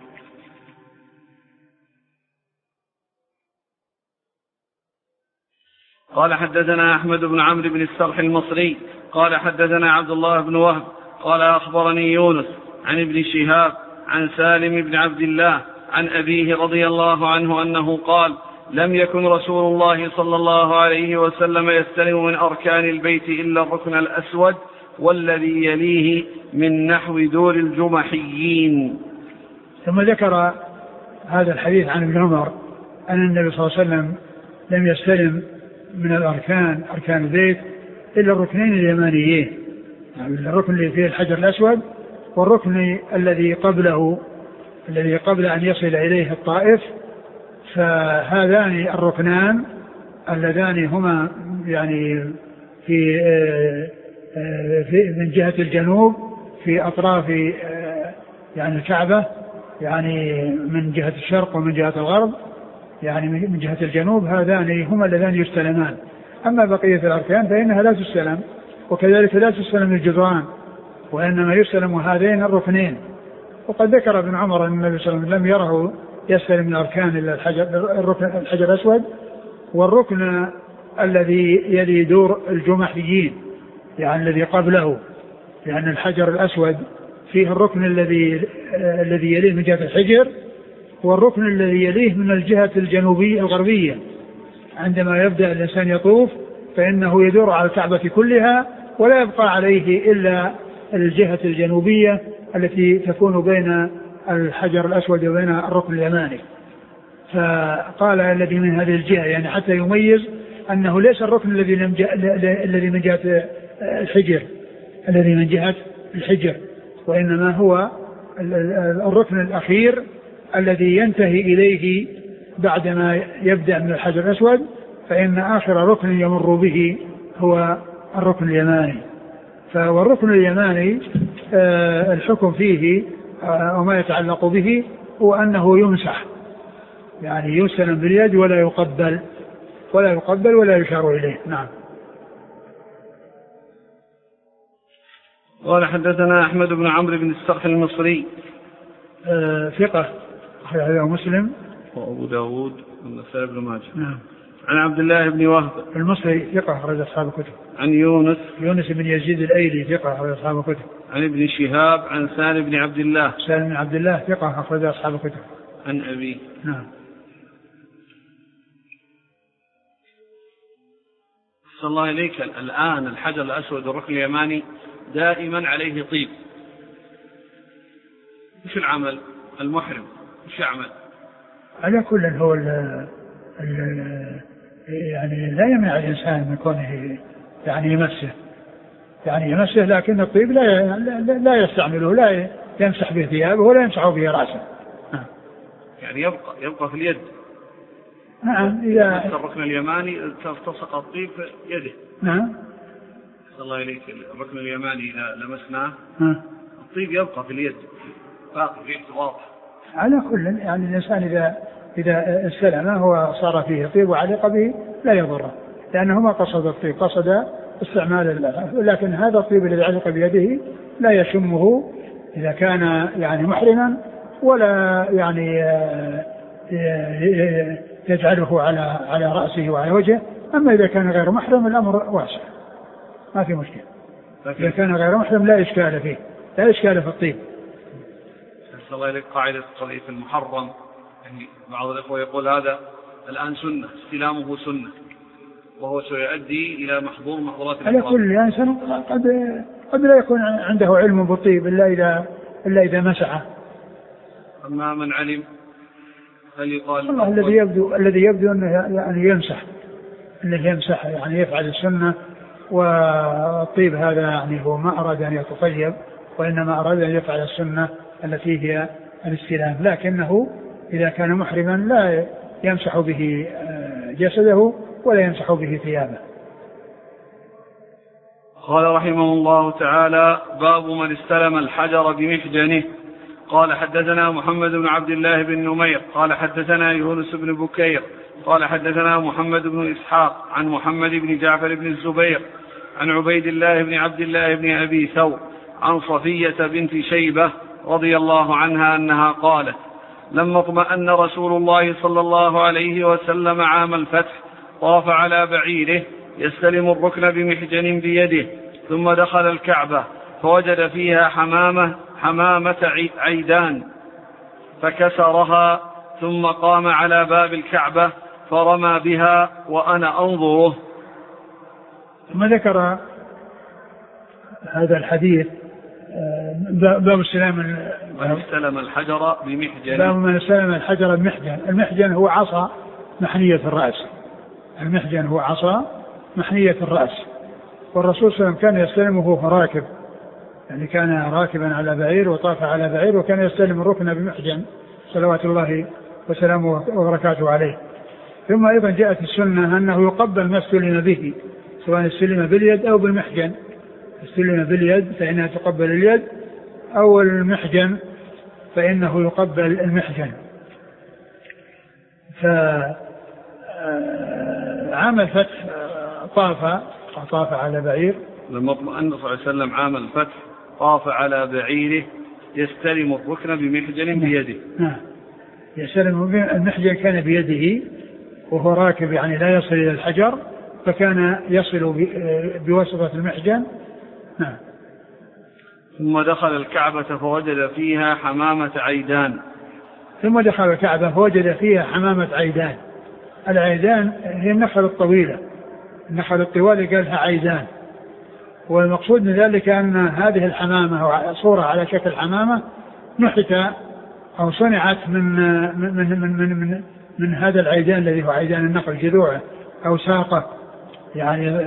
قال حدثنا أحمد بن عمرو بن السرح المصري قال حدثنا عبد الله بن وهب قال أخبرني يونس عن ابن شهاب عن سالم بن عبد الله عن أبيه رضي الله عنه أنه قال لم يكن رسول الله صلى الله عليه وسلم يستلم من أركان البيت إلا الركن الأسود والذي يليه من نحو دور الجمحيين. ثم ذكر هذا الحديث عن ابن عمر أن النبي صلى الله عليه وسلم لم يستلم من الأركان أركان البيت إلا الركنين اليمانيين، يعني الركن اللي فيه الحجر الأسود والركن الذي قبله الذي قبل أن يصل إليه الطائف، فهذان الركنان اللذان هما يعني في, في من جهة الجنوب في أطراف يعني الكعبة، يعني من جهة الشرق ومن جهة الغرب، يعني من جهة الجنوب، هذان هما اللذان يستلمان. أما بقية الأركان فإنها لا تستلم، وكذلك لا تستلم الجدران، وإنما يستلم هذين الركنين. وقد ذكر ابن عمر أن النبي صلى الله عليه وسلم لم يره يستلم من الأركان إلا الحجر, الركن الحجر الأسود والركن الذي يلي دور الجمحيين، يعني الذي قبله، لأن يعني الحجر الأسود فيه الركن الذي الذي يليه من جهة الحجر، والركن الذي يليه من الجهة الجنوبية الغربية. عندما يبدأ الإنسان يطوف فإنه يدور على الكعبة كلها ولا يبقى عليه إلا الجهة الجنوبية التي تكون بين الحجر الأسود وبين الركن اليماني. فقال الذي من هذه الجهة، يعني حتى يميز أنه ليس الركن الذي الذي من جهة الحجر الذي من جهة الحجر وإنما هو الركن الأخير الذي ينتهي إليه بعدما يبدأ من الحجر الأسود، فإن آخر ركن يمر به هو الركن اليماني. فالركن اليماني آه الحكم فيه آه وما يتعلق به هو أنه يمسح، يعني يستلم باليد ولا يقبل ولا يقبل ولا يشار إليه. نعم. قال حدثنا أحمد بن عمرو بن السرح المصري آه ثقة أخرج مسلم وأبو داود والنسائي بن ماجه. نعم. عن عبد الله بن وهب المصري ثقة أخرج أصحاب الكتب. عن يونس يونس بن يزيد الأيلي ثقة أخرج أصحاب الكتب. عن ابن شهاب عن سالم بن عبد الله سالم بن عبد الله ثقة أخرج أصحاب الكتب. عن أبيه. نعم. صلى الله إليك الآن الحجر الأسود والركن اليماني دائما عليه طيب، وش العمل؟ المحرم وش يعمل؟ على كل هو ال ال يعني لا يمنع الإنسان من كونه يعني يمسه يعني يمسه لكن الطيب لا لا يستعمله، لا يمسح به ثيابه ولا يمسح به رأسه. يعني يبقى يبقى في اليد نعم إذا الركن اليماني تلتصق الطيب في يده. نعم الله إليك الركن اليماني إذا لمسناه ها. الطيب يبقى في اليد باقي في واضح. على كل يعني الإنسان إذا إذا استلمه وصار فيه طيب وعلق به لا يضره، لأنه ما قصد الطيب، قصد استعمال الله. لكن هذا الطيب الذي علق بيده لا يشمه إذا كان يعني محرما، ولا يعني يجعله على على رأسه وعلى وجهه. أما إذا كان غير محرم الأمر واسع ما في مشكلة. إذا كان غير محرم لا إشكال فيه، لا إشكال في الطيب. أحسن الله إليك قاعدة الطريق المحرم، يعني بعض الإخوة يقول هذا الآن سنة، استلامه سنة وهو سيؤدي إلى محظور محظورات على كل إنسان قد قد لا يكون عنده علم بالطيب إلا إذا إلا إذا مسعه. أما من علم هل يقال الله الذي يبدو الذي يبدو أنه يعني يمسح، اللي يمسح يعني يفعل السنة. والطيب هذا يعني هو ما أراد أن يتطيب، وإنما أراد أن يفعل السنة التي هي الاستلام، لكنه إذا كان محرما لا يمسح به جسده ولا يمسح به ثيابه. قال رحمه الله تعالى: باب من استلم الحجر بمحجنه. قال حدثنا محمد بن عبد الله بن نمير قال حدثنا يونس بن بكير قال حدثنا محمد بن إسحاق عن محمد بن جعفر بن الزبير عن عبيد الله بن عبد الله بن أبي ثور عن صفية بنت شيبة رضي الله عنها أنها قالت: لما اطمأن رسول الله صلى الله عليه وسلم عام الفتح طاف على بعيره يستلم الركن بمحجن بيده، ثم دخل الكعبة فوجد فيها حمامة حمامة عيدان فكسرها، ثم قام على باب الكعبة فرمى بها وأنا أنظره. ثم ذكر هذا الحديث باب السلام من استلم الحجر بمحجن. باب من استلم الحجر بمحجن. المحجن هو عصا محنية الرأس. المحجن هو عصا محنية الرأس. والرسول صلى الله عليه وسلم كان يستلمه وهو راكب، يعني كان راكبا على بعير وطاف على بعير وكان يستلم الركن بمحجن صلوات الله وسلامه وبركاته عليه. ثم أيضا جاءت السنة أنه يقبل ما استلم به، سواء استلم باليد أو بالمحجن. استلم باليد فإنها تقبل اليد، أو المحجن فإنه يقبل المحجن. فعام الفتح طاف طاف على بعير. لما اطمأن صلى الله عليه وسلم عام الفتح طاف على بعيره يستلم الركن بمحجن بيده. نعم يستلم المحجن، كان بيده وهو راكب، يعني لا يصل إلى الحجر، فكان يصل بواسطة المحجن. نعم. ثم دخل الكعبة فوجد فيها حمامة عيدان. ثم دخل الكعبة فوجد فيها حمامة عيدان. العيدان هي النخل الطويلة، النخل الطوال قالها عيدان. والمقصود من ذلك أن هذه الحمامة صورة على شكل حمامة نحت أو صنعت من من من من, من, من, من هذا العيدان الذي هو عيدان النخل، جذوعه أو ساقه، يعني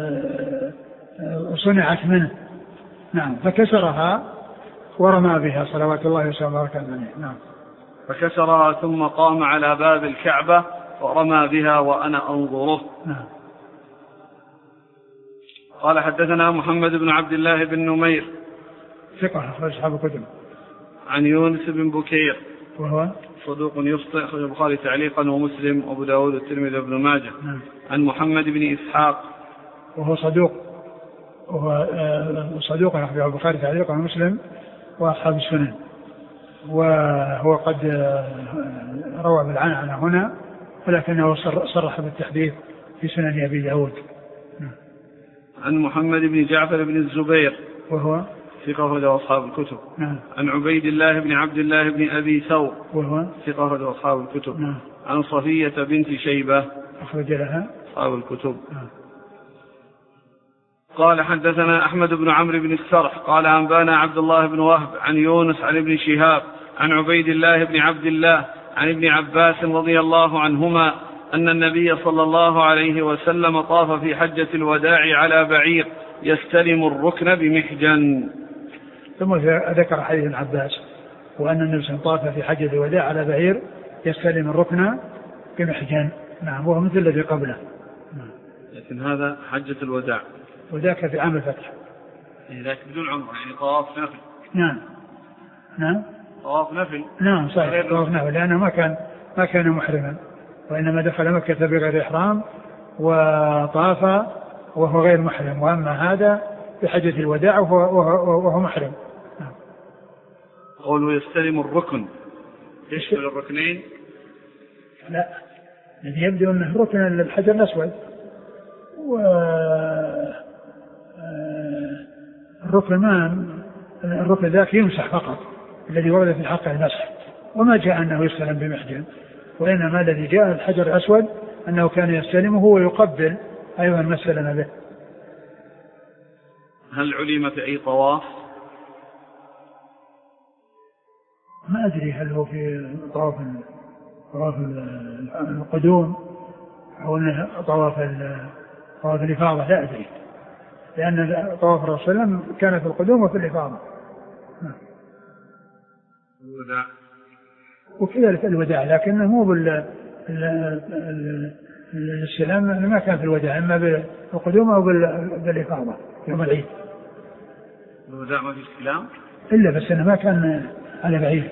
صنعت منه. نعم. فكسرها ورمى بها صلوات الله وسلامه عليه. نعم. فكسرها ثم قام على باب الكعبة ورمى بها وأنا أنظره. نعم. قال حدثنا محمد بن عبد الله بن نمير ثقة أخرج أصحاب الكتب. عن يونس بن بكير وهو صدوق يخطئ، أخرج البخاري تعليقا ومسلم وأبو داود والترمذي وابن ماجه. نعم. عن محمد بن إسحاق وهو صدوق، وهو صدوق أخرج البخاري تعليقا ومسلم وأصحاب السنن، وهو قد روى بالعنعنة هنا، ولكنه صرح بالتحديث في سنن أبي داود. عن محمد بن جعفر بن الزبير وهو ثقة أخرج أصحاب الكتب. نعم. عن عبيد الله بن عبد الله بن أبي ثور وهو ثقة أخرج أصحاب الكتب. نعم. عن صفية بنت شيبة أخرج لها أصحاب الكتب. نعم. قال حدثنا أحمد بن عمرو بن السرح قال أنبانا عبد الله بن وهب عن يونس عن ابن شهاب عن عبيد الله بن عبد الله عن ابن عباس رضي الله عنهما أن النبي صلى الله عليه وسلم طاف في حجة الوداع على بعير يستلم الركن بمحجن. ثم ذكر حديث ابن عباس وأن النبي صلى الله عليه وسلم طاف في حجة الوداع على بعير يستلم الركن بمحجن. نعم وهو مثل الذي قبله. نعم. لكن هذا حجة الوداع وذاك في عام الفتح. ذاك بدون عمره يعني طواف نفل. نعم نعم طواف نفل. نعم صحيح طواف نفل لأنه ما كان ما كان محرما وإنما دخل مكة بغير إحرام وطاف وهو غير محرم. وأما هذا بحجة الوداع وهو, وهو محرم. نعم. قوله يستلم الركن يشمل الركنين؟ لا الذي يبدو أنه ركن الحجر الأسود والركن ما الركن ذاك يمسح فقط الذي ورد في الحق المسح وما جاء أنه يستلم بمحجن وإنما الذي جاء الحجر الأسود أنه كان يستلمه ويقبل أيضا ما استلم به. هل علم في أي طواف؟ ما أدري هل هو في طواف طواف القدوم أو طواف طواف الإفاضة لا أدري لأن طواف الرسول صلى الله عليه وسلم كان في القدوم وفي الإفاضة الوداع وكذلك الوداع لكنه مو بال الاستلام ما كان في الوداع إما بالقدوم أو بالإفاضة يوم العيد. الوداع ما في استلام إلا بس إنه ما كان على بعيد.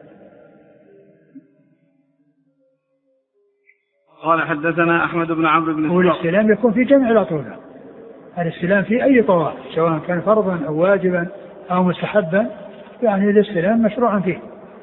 قال حدثنا أحمد بن عمرو بن هو الاستلام يكون في جميع الأطوفة. الاستلام في أي طواف سواء كان فرضا أو واجبا أو مستحبا يعني الاستلام مشروعا فيه.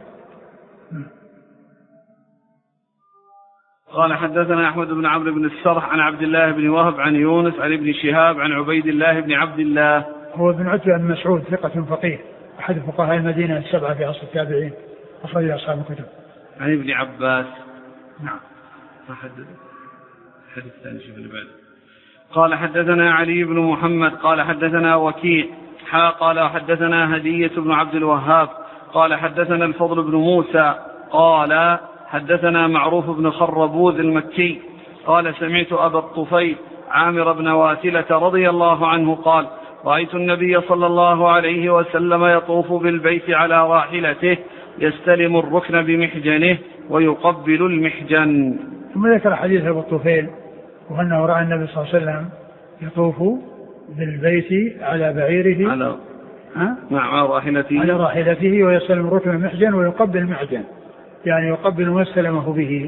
قال حدثنا أحمد بن عمرو بن السرح عن عبد الله بن وهب عن يونس عن ابن شهاب عن عبيد الله بن عبد الله هو ابن عتبة بن مسعود ثقة فقيه أحد فقهاء المدينة السبعة في عصر التابعين أخرج أصحاب الكتب. عن ابن عباس. نعم. فحدث الحديث الثاني شوف اللي بعده. قال حدثنا علي بن محمد قال حدثنا وكيع حا قال حدثنا هدية بن عبد الوهاب قال حدثنا الفضل بن موسى قال حدثنا معروف بن خربوذ المكي قال سمعت أبا الطفيل عامر بن واسلة رضي الله عنه قال رأيت النبي صلى الله عليه وسلم يطوف بالبيت على راحلته يستلم الركن بمحجنه ويقبل المحجن. ثم ذكر حديث أبو الطفيل وأنه رأى النبي صلى الله عليه وسلم يطوف بالبيت على بعيره على ها؟ مع راحلته على راحلته ويستلم الركن بمحجن ويقبل المحجن يعني يقبل ما استلمه به.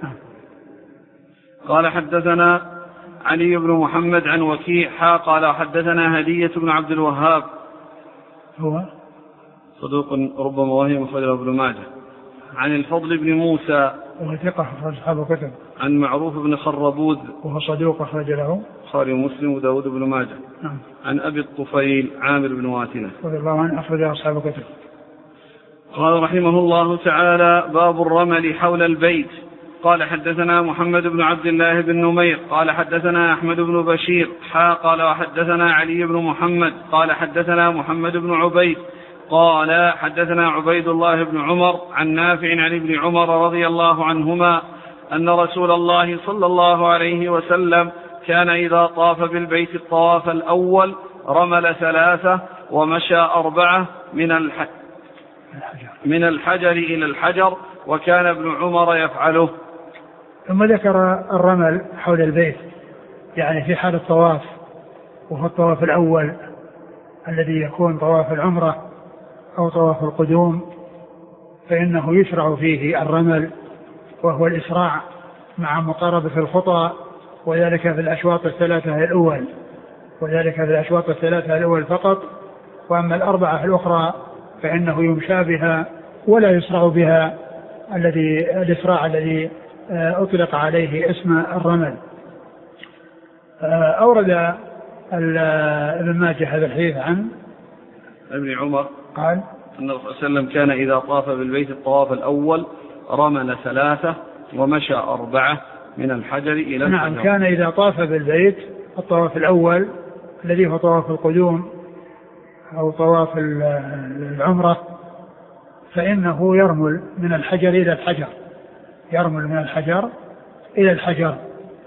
قال حدثنا علي بن محمد عن وكيع حا قال حدثنا هدية بن عبد الوهاب هو صدوق ربما وهم أخرجه ابن ماجه عن الفضل بن موسى وهو ثقة أخرج أصحاب الكتب عن معروف بن خربوذ وهو صدوق أخرج له البخاري ومسلم وداود بن ماجه. نعم. عن أبي الطفيل عامر بن واسلة رضي الله عنه أخرج أصحاب الكتب. قال رحمه الله تعالى باب الرمل حول البيت. قال حدثنا محمد بن عبد الله بن نمير قال حدثنا أحمد بن بشير حا قال وحدثنا علي بن محمد قال حدثنا محمد بن عبيد قال حدثنا عبيد الله بن عمر عن نافع عن ابن عمر رضي الله عنهما أن رسول الله صلى الله عليه وسلم كان إذا طاف بالبيت الطواف الأول رمل ثلاثة ومشى أربعة من الحجر من الحجر إلى الحجر وكان ابن عمر يفعله. ثم ذكر الرمل حول البيت يعني في حال الطواف وهو الطواف الأول الذي يكون طواف العمرة أو طواف القدوم فإنه يشرع فيه الرمل وهو الإسراع مع مقاربة الخطى وذلك في الأشواط الثلاثة الأول وذلك في الأشواط الثلاثة الأول فقط وأما الأربعة الأخرى فإنه يمشى بها ولا يسرع بها الذي الإسراع الذي أطلق عليه اسم الرمل. أورد ابن ماجه هذا الحديث عن ابن عمر قال أن الرسول صلى الله عليه وسلم كان إذا طاف بالبيت الطواف الأول رمل ثلاثة ومشى أربعة من الحجر إلى الحجر. نعم كان إذا طاف بالبيت الطواف الأول الذي هو طواف القدوم أو طواف العمرة فإنه يرمل من الحجر إلى الحجر يرمل من الحجر إلى الحجر.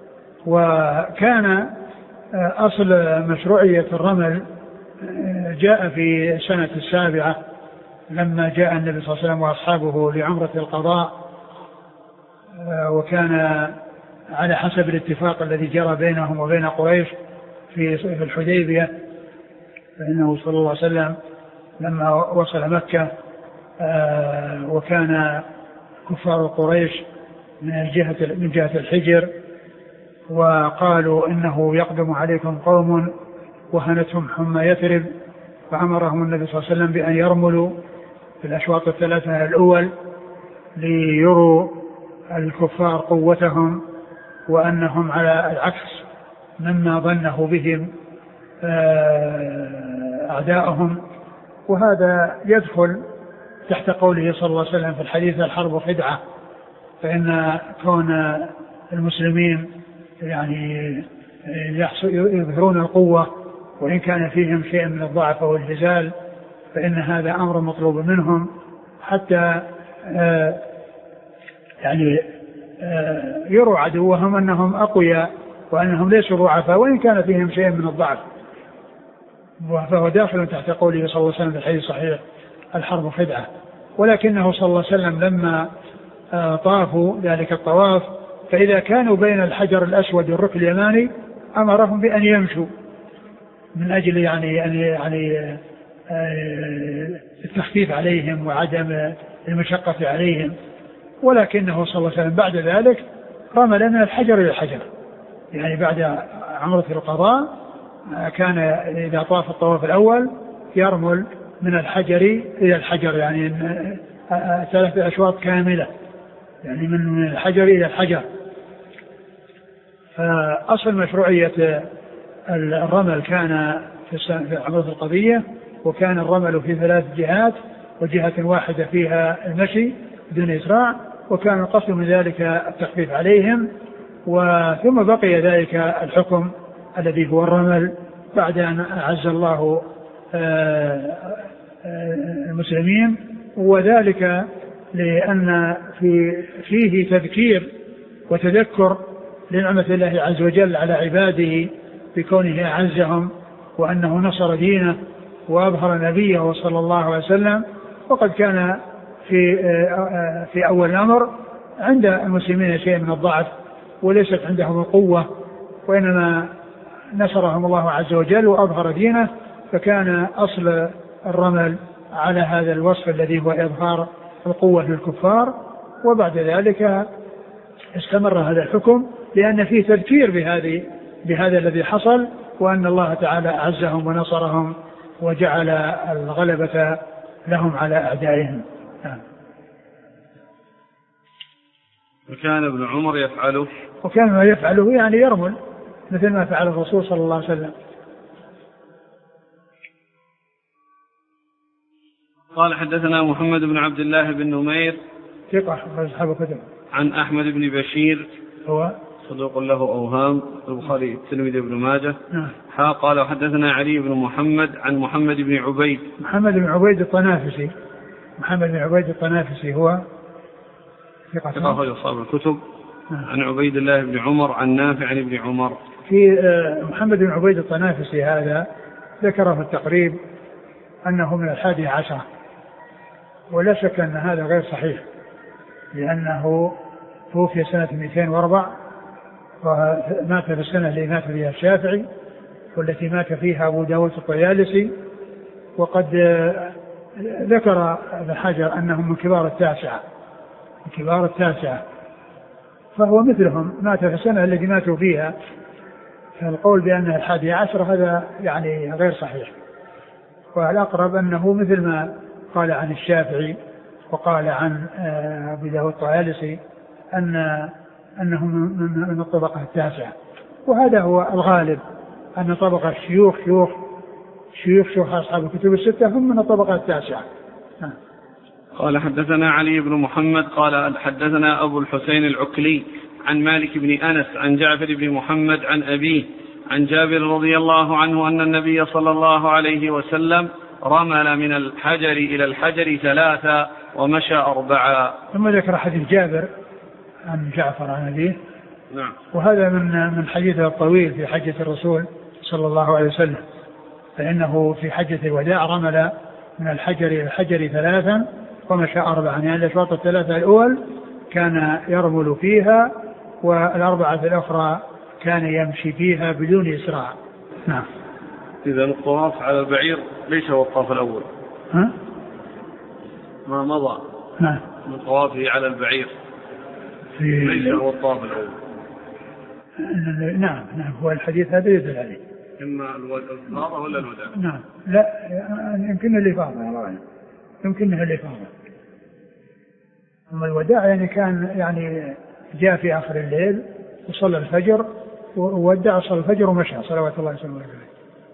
وكان أصل مشروعية الرمل جاء في السنة السابعة لما جاء النبي صلى الله عليه وسلم وأصحابه لعمرة القضاء وكان على حسب الاتفاق الذي جرى بينهم وبين قريش في الحديبية، فإنه صلى الله عليه وسلم لما وصل مكة وكان كفار قريش من جهة من جهة الحجر، وقالوا إنه يقدم عليكم قوم وهنتهم حمى يثرب، فأمرهم النبي صلى الله عليه وسلم بأن يرملوا في الأشواط الثلاثة الأول ليروا الكفار قوتهم وأنهم على العكس مما ظنه بهم أعداءهم. وهذا يدخل تحت قوله صلى الله عليه وسلم في الحديث: الحرب خدعة. فإن كون المسلمين يعني يظهرون القوة وإن كان فيهم شيء من الضعف والهزال، فإن هذا أمر مطلوب منهم حتى يعني يروا عدوهم أنهم أقوياء وأنهم ليسوا ضعفاء وإن كان فيهم شيء من الضعف. فهو داخل تحت قوله صلى الله عليه وسلم في الحديث الصحيح: الحرب خدعة. ولكنه صلى الله عليه وسلم لما طافوا ذلك الطواف، فإذا كانوا بين الحجر الأسود والركن اليماني أمرهم بأن يمشوا من أجل يعني يعني التخفيف عليهم وعدم المشقة عليهم. ولكنه صلى الله عليه وسلم بعد ذلك رمل من الحجر إلى الحجر، يعني بعد عمرة القضاء كان إذا طاف الطواف الأول يرمل من الحجر إلى الحجر، يعني ثلاثة أشواط كاملة، يعني من الحجر إلى الحجر. فأصل مشروعية الرمل كان في عمرة القضية، وكان الرمل في ثلاث جهات وجهة واحدة فيها المشي بدون إسراع، وكان القصد من ذلك التخفيف عليهم. وثم بقي ذلك الحكم الذي هو الرمل بعد أن أعز الله المسلمين، وذلك لأن في فيه تذكير وتذكر لنعمة الله عز وجل على عباده بكونه أعزهم وأنه نصر دينه وأظهر نبيه صلى الله عليه وسلم. وقد كان في في أول الأمر عند المسلمين شيء من الضعف وليست عندهم القوة، وإنما نصرهم الله عز وجل وأظهر دينه، فكان أصل الرمل على هذا الوصف الذي هو إظهار القوة للكفار. وبعد ذلك استمر هذا الحكم لأن فيه تذكير بهذه بهذا الذي حصل، وأن الله تعالى أعزهم ونصرهم وجعل الغلبة لهم على أعدائهم. وكان ابن عمر يفعله وكان ما يفعله يعني يرمل مثل ما فعل الرسول صلى الله عليه وسلم. قال: حدثنا محمد بن عبد الله بن نمير ثقة أصحاب الكتب. عن أحمد بن بشير هو صدوق له أوهام، البخاري الترمذي بن ماجه. نعم. قال: وحدثنا علي بن محمد عن محمد بن عبيد محمد بن عبيد الطنافسي محمد بن عبيد الطنافسي هو ثقة أخرج أصحاب الكتب. نعم. عن عبيد الله بن عمر عن نافع عن ابن عمر. في محمد بن عبيد الطنافسي هذا ذكر في التقريب أنه من الحادي عشر، ولا شك أن هذا غير صحيح، لأنه توفي سنة مئتين وأربعة ومات في السنة التي مات فيها الشافعي والتي مات فيها أبو داود الطيالسي. وقد ذكر ابن حجر أنهم من كبار التاسعة من كبار التاسعة فهو مثلهم، مات في السنة التي ماتوا فيها، فالقول بأنه الحادي عشر هذا يعني غير صحيح. والأقرب أنه مثل ما قال عن الشافعي وقال عن أبو داود الطيالسي أن أنهم من الطبقة التاسعة، وهذا هو الغالب، أن طبقة الشيوخ شيوخ شيوخ شيوخ أصحاب الكتب الستة هم من الطبقة التاسعة. قال: حدثنا علي بن محمد قال: حدثنا أبو الحسين العكلي عن مالك بن أنس عن جعفر بن محمد عن أبيه عن جابر رضي الله عنه أن النبي صلى الله عليه وسلم رمل من الحجر إلى الحجر ثلاثة ومشى أربعة. ثم ذكر حديث جابر عن جعفر عن أبيه. نعم. وهذا من من حديثه الطويل في حجة الرسول صلى الله عليه وسلم، فإنه في حجة الوداع رمل من الحجر إلى الحجر ثلاثا ومشى أربعا، يعني الأشواط الثلاثة الأول كان يرمل فيها والأربعة الأخرى كان يمشي فيها بدون إسراع. نعم. إذا الطواف على البعير ليس هو الطواف الأول. ها؟ ما مضى نعم من طوافه على البعير ليس هو الطواف الأول. نعم نعم هو الحديث هذا يدل عليه. إما الإفاضة ولا الوداع؟ نعم لا يمكن الإفاضة يا رأي يمكنها الإفاضة. أما الوداع يعني كان يعني جاء في آخر الليل وصلى الفجر وودع صلى الفجر ومشى صلوات الله وسلامه عليه.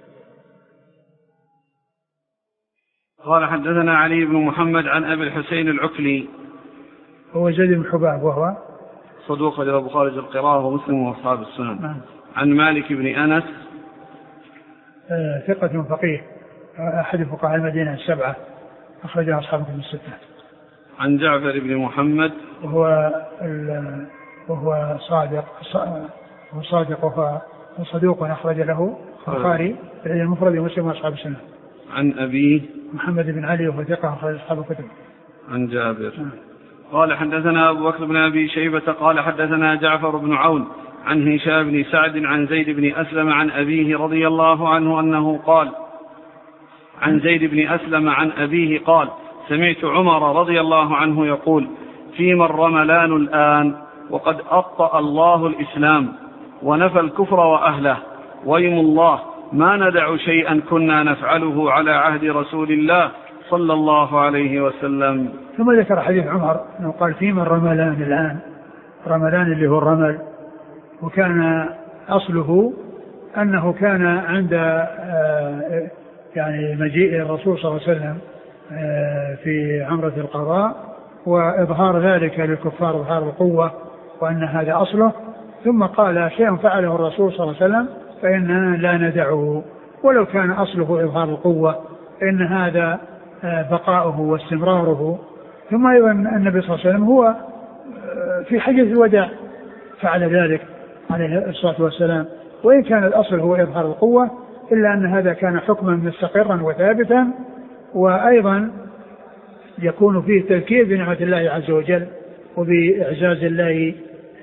قال حدثنا علي بن محمد عن أبي الحسين العكلي هو زيد بن حباب وهو صدوق أخرجه البخاري في القراءة ومسلم وأصحاب السنن. نعم. عن مالك بن أنس آه ثقة فقيه أحد فقهاء المدينة السبعة أخرجها أصحاب الكتب الستة. عن جعفر بن محمد وهو وهو صادق وهو صادق وهو صدوق أخرج له البخاري في المفرد ومسلم وأصحاب السنن. عن أبيه محمد بن علي وهو ثقة أخرج أصحاب الكتب. عن جابر. نعم. قال حدثنا أبو بكر بن أبي شيبة قال حدثنا جعفر بن عون عن هشام بن سعد عن زيد بن أسلم عن أبيه رضي الله عنه أنه قال عن زيد بن أسلم عن أبيه قال سمعت عمر رضي الله عنه يقول فيما الرملان الآن وقد أبطأ الله الإسلام ونفى الكفر وأهله ويم الله ما ندع شيئا كنا نفعله على عهد رسول الله صلى الله عليه وسلم. ثم ذكر حديث عمر أنه قال فيما الرملان الآن رملان اللي هو الرمل وكان أصله أنه كان عند يعني مجيء الرسول صلى الله عليه وسلم في عمرة القضاء وإظهار ذلك للكفار إظهار القوة وأن هذا أصله. ثم قال شيء فعله الرسول صلى الله عليه وسلم فإننا لا ندعه ولو كان أصله إظهار القوة إن هذا بقاؤه واستمراره. ثم أيضا النبي صلى الله عليه وسلم هو في حجة الوداع فعل ذلك عليه الصلاة والسلام وإن كان الأصل هو إظهار القوة إلا أن هذا كان حكما مستقرا وثابتا وأيضا يكون فيه تذكير بنعمة الله عز وجل وبإعزاز الله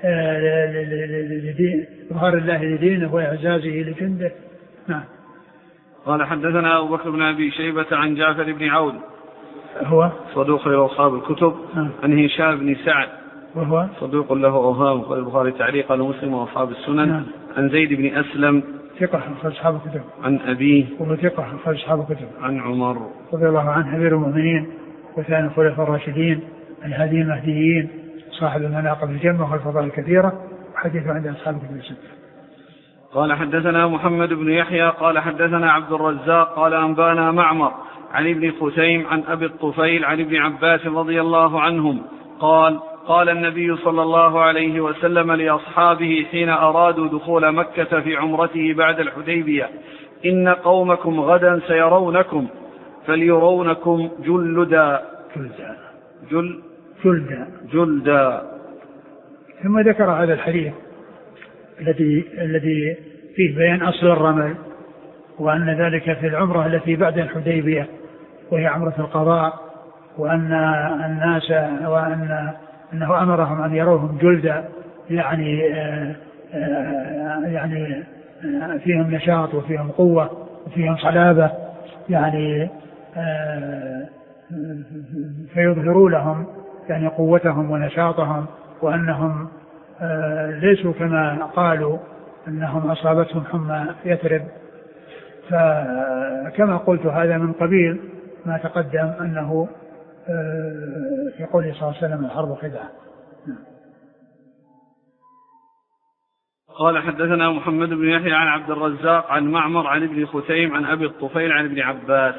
إظهار الله لدينه وإعزازه لجنده. نعم. قال حدثنا أبو بكر بن أبي شيبة عن جعفر بن عون هو صدوق له أصحاب الكتب. نعم. عن هشام بن سعد وهو صدوق له أوهام قال البخاري تعليقا ومسلم وأصحاب السنن. نعم. عن زيد بن أسلم ثقة أخرج أصحاب الكتب. عن أبيه وهو ثقة أخرج أصحاب الكتب. عن عمر رضي الله عنه أمير المؤمنين وثاني الخلفاء الراشدين الهاديين المهديين صاحب المناقب الجمة والفضائل الكثيرة وحديثه عند أصحاب الكتب الستة. قال حدثنا محمد بن يحيى قال حدثنا عبد الرزاق قال أنبانا معمر عن ابن خثيم عن أبي الطفيل عن ابن عباس رضي الله عنهم قال قال النبي صلى الله عليه وسلم لأصحابه حين أرادوا دخول مكة في عمرته بعد الحديبية إن قومكم غدا سيرونكم فليرونكم جلدا جلدا جل جلدا جلدا. ثم ذكر هذا الحديث الذي الذي فيه بيان أصل الرمل وأن ذلك في العمرة التي بعد الحديبية وهي عمرة القضاء وأن الناس وأن أنه أمرهم أن يروهم جلدا يعني آآ آآ يعني آآ فيهم نشاط وفيهم قوة وفيهم صلابة يعني فيظهروا لهم يعني قوتهم ونشاطهم وأنهم ليسوا كما قالوا أنهم أصابتهم حمى يثرب. فكما قلت هذا من قبيل ما تقدم أنه يقول صلى الله عليه وسلم الحرب خدعة. قال حدثنا محمد بن يحيى عن عبد الرزاق عن معمر عن ابن خثيم عن أبي الطفيل عن ابن عباس.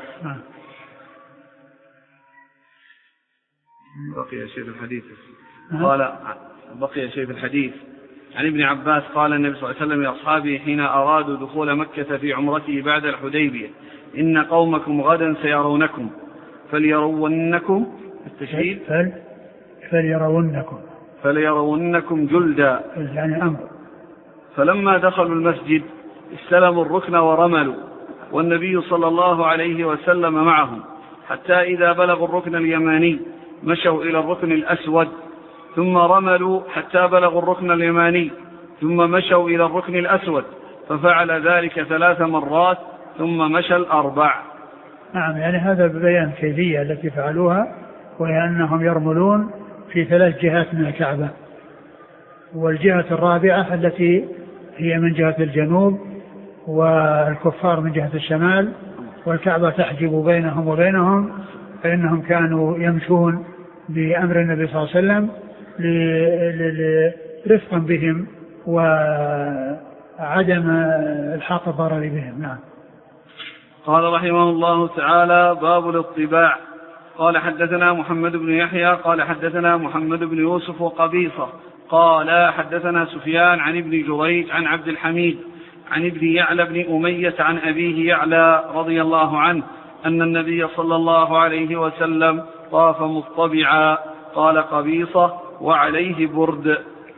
بقي شيء في الحديث قال بقي شيء في الحديث عن ابن عباس قال النبي صلى الله عليه وسلم لأصحابه حين أرادوا دخول مكة في عمرته بعد الحديبية إن قومكم غدا سيرونكم فليرونكم التشهيد فل فليرونكم فليرونكم جلدا يعني أمر. فلما دخلوا المسجد استلموا الركن ورملوا والنبي صلى الله عليه وسلم معهم حتى إذا بلغوا الركن اليماني مشوا إلى الركن الأسود ثم رملوا حتى بلغوا الركن اليماني ثم مشوا إلى الركن الأسود ففعل ذلك ثلاث مرات ثم مشى الأربع. نعم، يعني هذا ببيان كيفية التي فعلوها، وهي أنهم يرملون في ثلاث جهات من الكعبة، والجهة الرابعة التي هي من جهة الجنوب والكفار من جهة الشمال، والكعبة تحجب بينهم وبينهم، فإنهم كانوا يمشون بأمر النبي صلى الله عليه وسلم رفقا بهم وعدم الحاق الضرر بهم. نعم. قال رحمه الله تعالى: باب الاطباع. قال حدثنا محمد بن يحيى قال حدثنا محمد بن يوسف وقبيصة قال حدثنا سفيان عن ابن جريج عن عبد الحميد عن ابن يعلى بن أمية عن أبيه يعلى رضي الله عنه أن النبي صلى الله عليه وسلم طاف مطبعا. قال قبيصة: وعليه برد.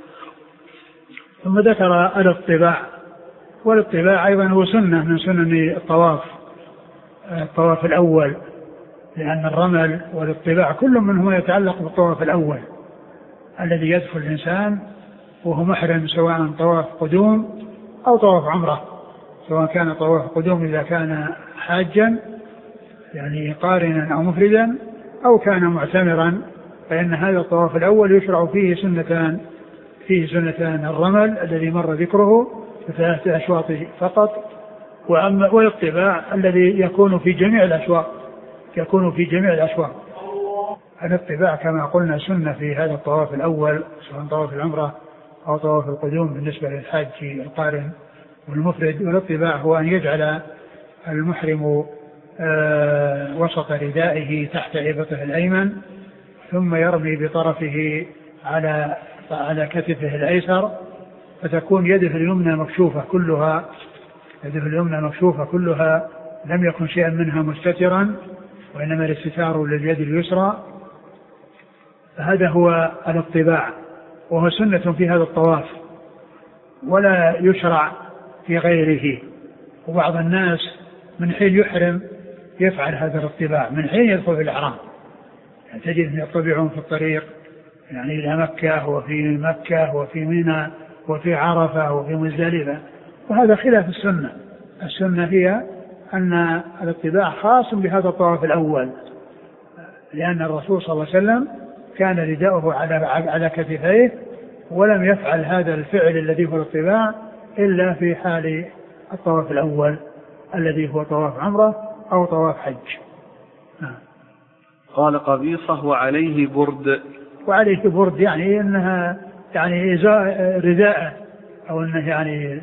ثم ذكر الاطباع، والاطباع أيضا هو سنة من سنن الطواف، الطواف الأول، لأن الرمل والاطباع كل منهما يتعلق بالطواف الأول الذي يدخل الإنسان وهو محرم، سواء طواف قدوم أو طواف عمرة، سواء كان طواف قدوم إذا كان حاجا يعني قارنا أو مفردا، أو كان معتمرا، فإن هذا الطواف الأول يشرع فيه سنتان فيه سنتان الرمل الذي مر ذكره بثلاثة أشواط فقط، وأما والاطباع الذي يكون في جميع الأشواط يكون في جميع الأشواط. الاطباع كما قلنا سنة في هذا الطواف الأول، سواء طواف العمرة أو طواف القدوم بالنسبة للحاج القارن والمفرد. والاطباع هو أن يجعل المحرم آه وسط ردائه تحت إبطه الأيمن، ثم يرمي بطرفه على على كتفه الأيسر، فتكون يده اليمنى مكشوفة كلها يده اليمنى مكشوفة كلها لم يكن شيئا منها مستترا، وإنما الاستتار لليد اليسرى. فهذا هو الاطباع، وهو سنة في هذا الطواف ولا يشرع في غيره. وبعض الناس من حين يحرم يفعل هذا الاطباع من حين يدخل في الإحرام، يعني تجد يطبعون في الطريق يعني إلى مكة وفي مكة وفي منى وفي عرفة وفي مزدلفة، وهذا خلاف السنة. السنة هي أن الاطباع خاص بهذا الطواف الأول، لأن الرسول صلى الله عليه وسلم كان رداؤه على على كتفيه، ولم يفعل هذا الفعل الذي هو الاطباع إلا في حال الطواف الأول الذي هو طواف عمرة أو طواف حج. قال قبيصة: وعليه برد. وعليه برد يعني إنها يعني رداءه، أو إنه يعني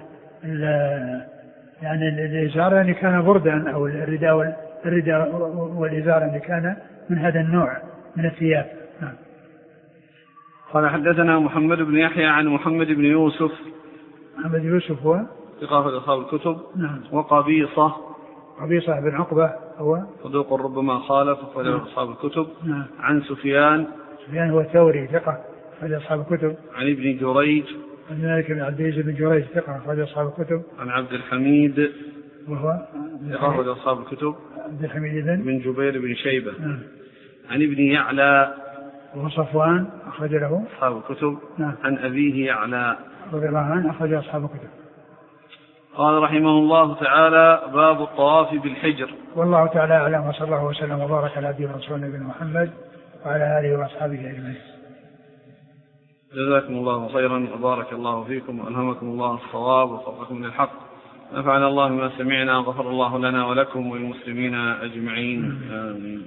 يعني الإزار يعني كان بردا، أو الرداء الرداء والإزار اللي كان من هذا النوع من الثياب. نعم. قال حدثنا محمد بن يحيى عن محمد بن يوسف. محمد بن يوسف هو ثقة أصحاب الكتب. نعم. وقبيصة قبيصة بن عقبة هو صدوق ربما خالف أخرجه أصحاب الكتب. نعم. عن سفيان سفيان هو ثوري ثقة أخرج أصحاب الكتب. عن ابن جريج عن مالك بن عبد العزيز بن جريج ثقة أخرج أصحاب الكتب. عن عبد الحميد وهو أخرج أصحاب الكتب. عبد الحميد بن بن جبير بن شيبة. نعم. عن ابن يعلى وهو صفوان أخرج له أصحاب الكتب. نعم. عن أبيه يعلى رضي الله عنه أخرج أصحاب الكتب. قال رحمه الله تعالى: باب الطواف بالحجر. والله تعالى أعلم، وصلى الله وسلم وبارك على عبده ورسوله نبينا محمد وعلى آله وأصحابه أجمعين. جزاكم الله خيرا وبارك الله فيكم وألهمكم الله الصواب ووفقكم للحق. نفعنا الله ما سمعنا وغفر الله لنا ولكم وللمسلمين أجمعين. آمين.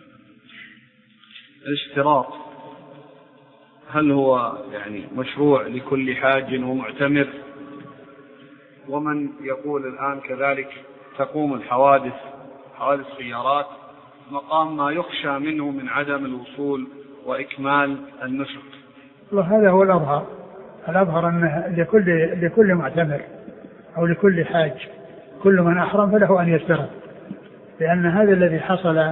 الاشتراط هل هو يعني مشروع لكل حاج ومعتمر؟ ومن يقول الآن كذلك تقوم الحوادث حوادث سيارات مقام ما يخشى منه من عدم الوصول وإكمال النسك؟ وهذا هو الأظهر الأظهر أنه لكل لكل معتمر أو لكل حاج كل من أحرم فله أن يشترط، لأن هذا الذي حصل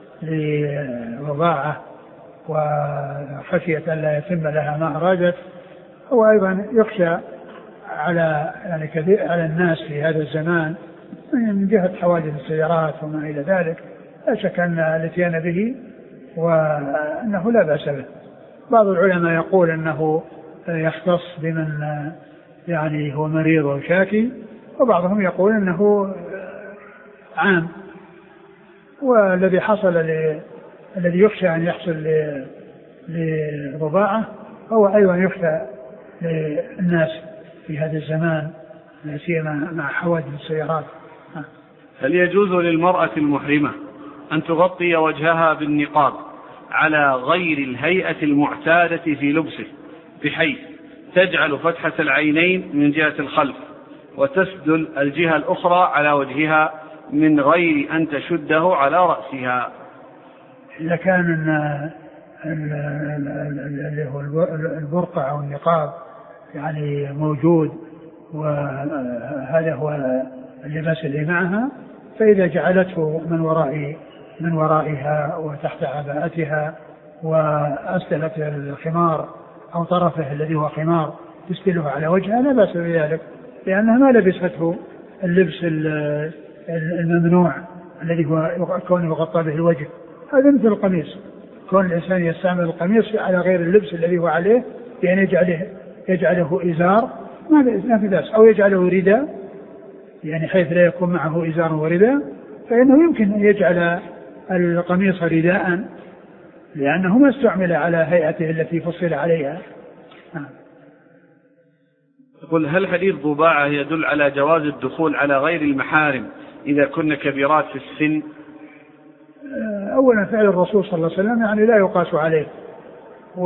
لرضاعة وخشية أن لا يتم لها ما أرادت هو أيضا يخشى على يعني كثير على الناس في هذا الزمان من جهة حوادث السيارات وما إلى ذلك. لا شك أن الاتيان به وأنه لا بأس به، بعض العلماء يقول أنه يختص بمن يعني هو مريض وشاكي، وبعضهم يقول أنه عام. والذي حصل ل... الذي يخشى أن يحصل لرضاعة هو أيضا يخشى للناس في هذا الزمان، لا سيما مع حوادث السيارات. هل يجوز للمرأة المحرمة أن تغطي وجهها بالنقاب على غير الهيئة المعتادة في لبسه، بحيث تجعل فتحة العينين من جهة الخلف وتسدل الجهة الأخرى على وجهها من غير أن تشده على رأسها؟ إذا كان البرقع أو النقاب يعني موجود وهذا هو اللباس اللي معها، فإذا جعلته من وراء من ورائها وتحت عباءتها وأسدلت الخمار أو طرفه الذي هو خمار تسدله على وجهها لا بأس بذلك، لأنها ما لبسته اللبس الممنوع الذي هو كونه يغطى به الوجه. هذا مثل القميص، كون الإنسان يستعمل القميص على غير اللبس الذي هو عليه، يعني يجعله, يجعله إزار ما في بأس، أو يجعله رداء يعني حيث لا يكون معه إزار ورداء، فإنه يمكن أن يجعل القميص رداء لأنه ما استعمل على هيئته التي فصل عليها. يقول: هل حديث ضباعة يدل على جواز الدخول على غير المحارم إذا كن كبيرات في السن؟ أولا فعل الرسول صلى الله عليه وسلم يعني لا يقاس عليه، و...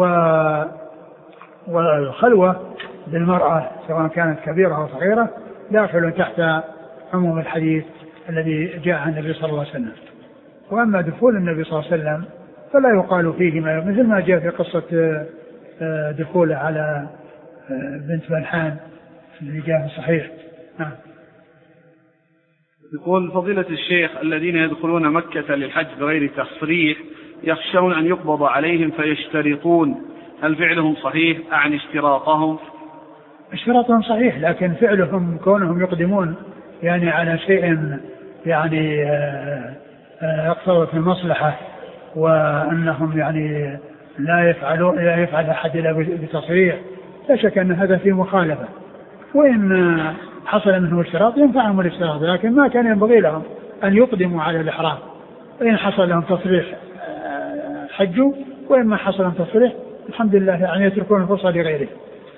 والخلوة بالمرأة سواء كانت كبيرة أو صغيرة داخل تحت عموم الحديث الذي جاء عن النبي صلى الله عليه وسلم. وأما دخول النبي صلى الله عليه وسلم فلا يقال فيه ما مثل ما جاء في قصة دخوله على بنت ملحان اللي جاء في الصحيح. نعم. يقول: فضيلة الشيخ، الذين يدخلون مكة للحج بغير تصريح يخشون أن يقبض عليهم فيشترطون، هل فعلهم صحيح؟ أعني اشتراطهم. اشتراطهم صحيح، لكن فعلهم كونهم يقدمون يعني على شيء يعني يقتضي في المصلحة، وأنهم يعني لا يفعلون لا يفعل أحد إلا بتصريح، لا شك أن هذا فيه مخالفة. وإن حصل منه اشتراط ينفعهم الاشتراط، لكن ما كان ينبغي لهم أن يقدموا على الإحرام. وإن حصل لهم تصريح حجوا، وإما حصل لهم تصريح الحمد لله يعني يتركون الفرصة لغيره.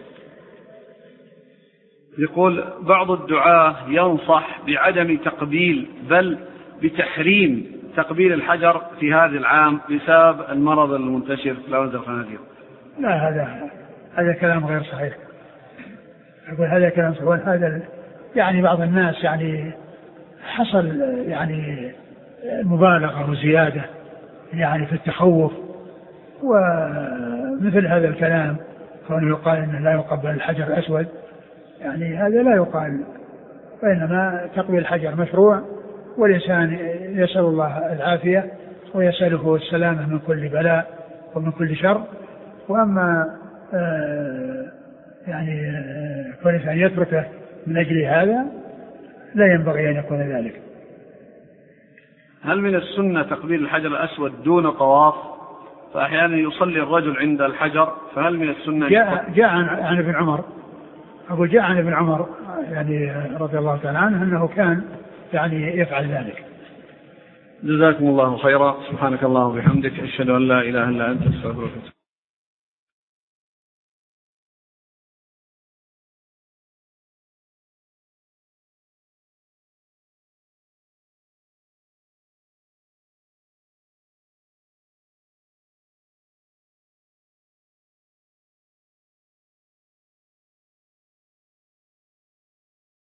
يقول: بعض الدعاة ينصح بعدم تقبيل بل بتحريم تقبيل الحجر في هذا العام بسبب المرض المنتشر في الأونزة الخنازير. لا، هذا هذا كلام غير صحيح. أقول هذا كلام صحيح. هذا يعني بعض الناس يعني حصل يعني مبالغة وزيادة يعني في التخوف، ومثل هذا الكلام كونه يقال إنه لا يقبل الحجر الأسود، يعني هذا لا يقال، وإنما تقبيل الحجر مشروع، والإنسان يسأل الله العافية ويسأله السلامة من كل بلاء ومن كل شر. وأما آه يعني آه كل إنسان يتركه من أجل هذا لا ينبغي أن يكون ذلك. هل من السنة تقبيل الحجر الأسود دون طواف؟ فأحيانا يصلي الرجل عند الحجر، فهل من السنة؟ جاء, جاء عن ابن عمر، أقول جاء عن ابن عمر يعني رضي الله تعالى عنه أنه كان يعني يفعل ذلك. جزاكم الله خيرا. سبحانك اللهم وبحمدك، أشهد أن لا إله إلا أنت، أستغفرك.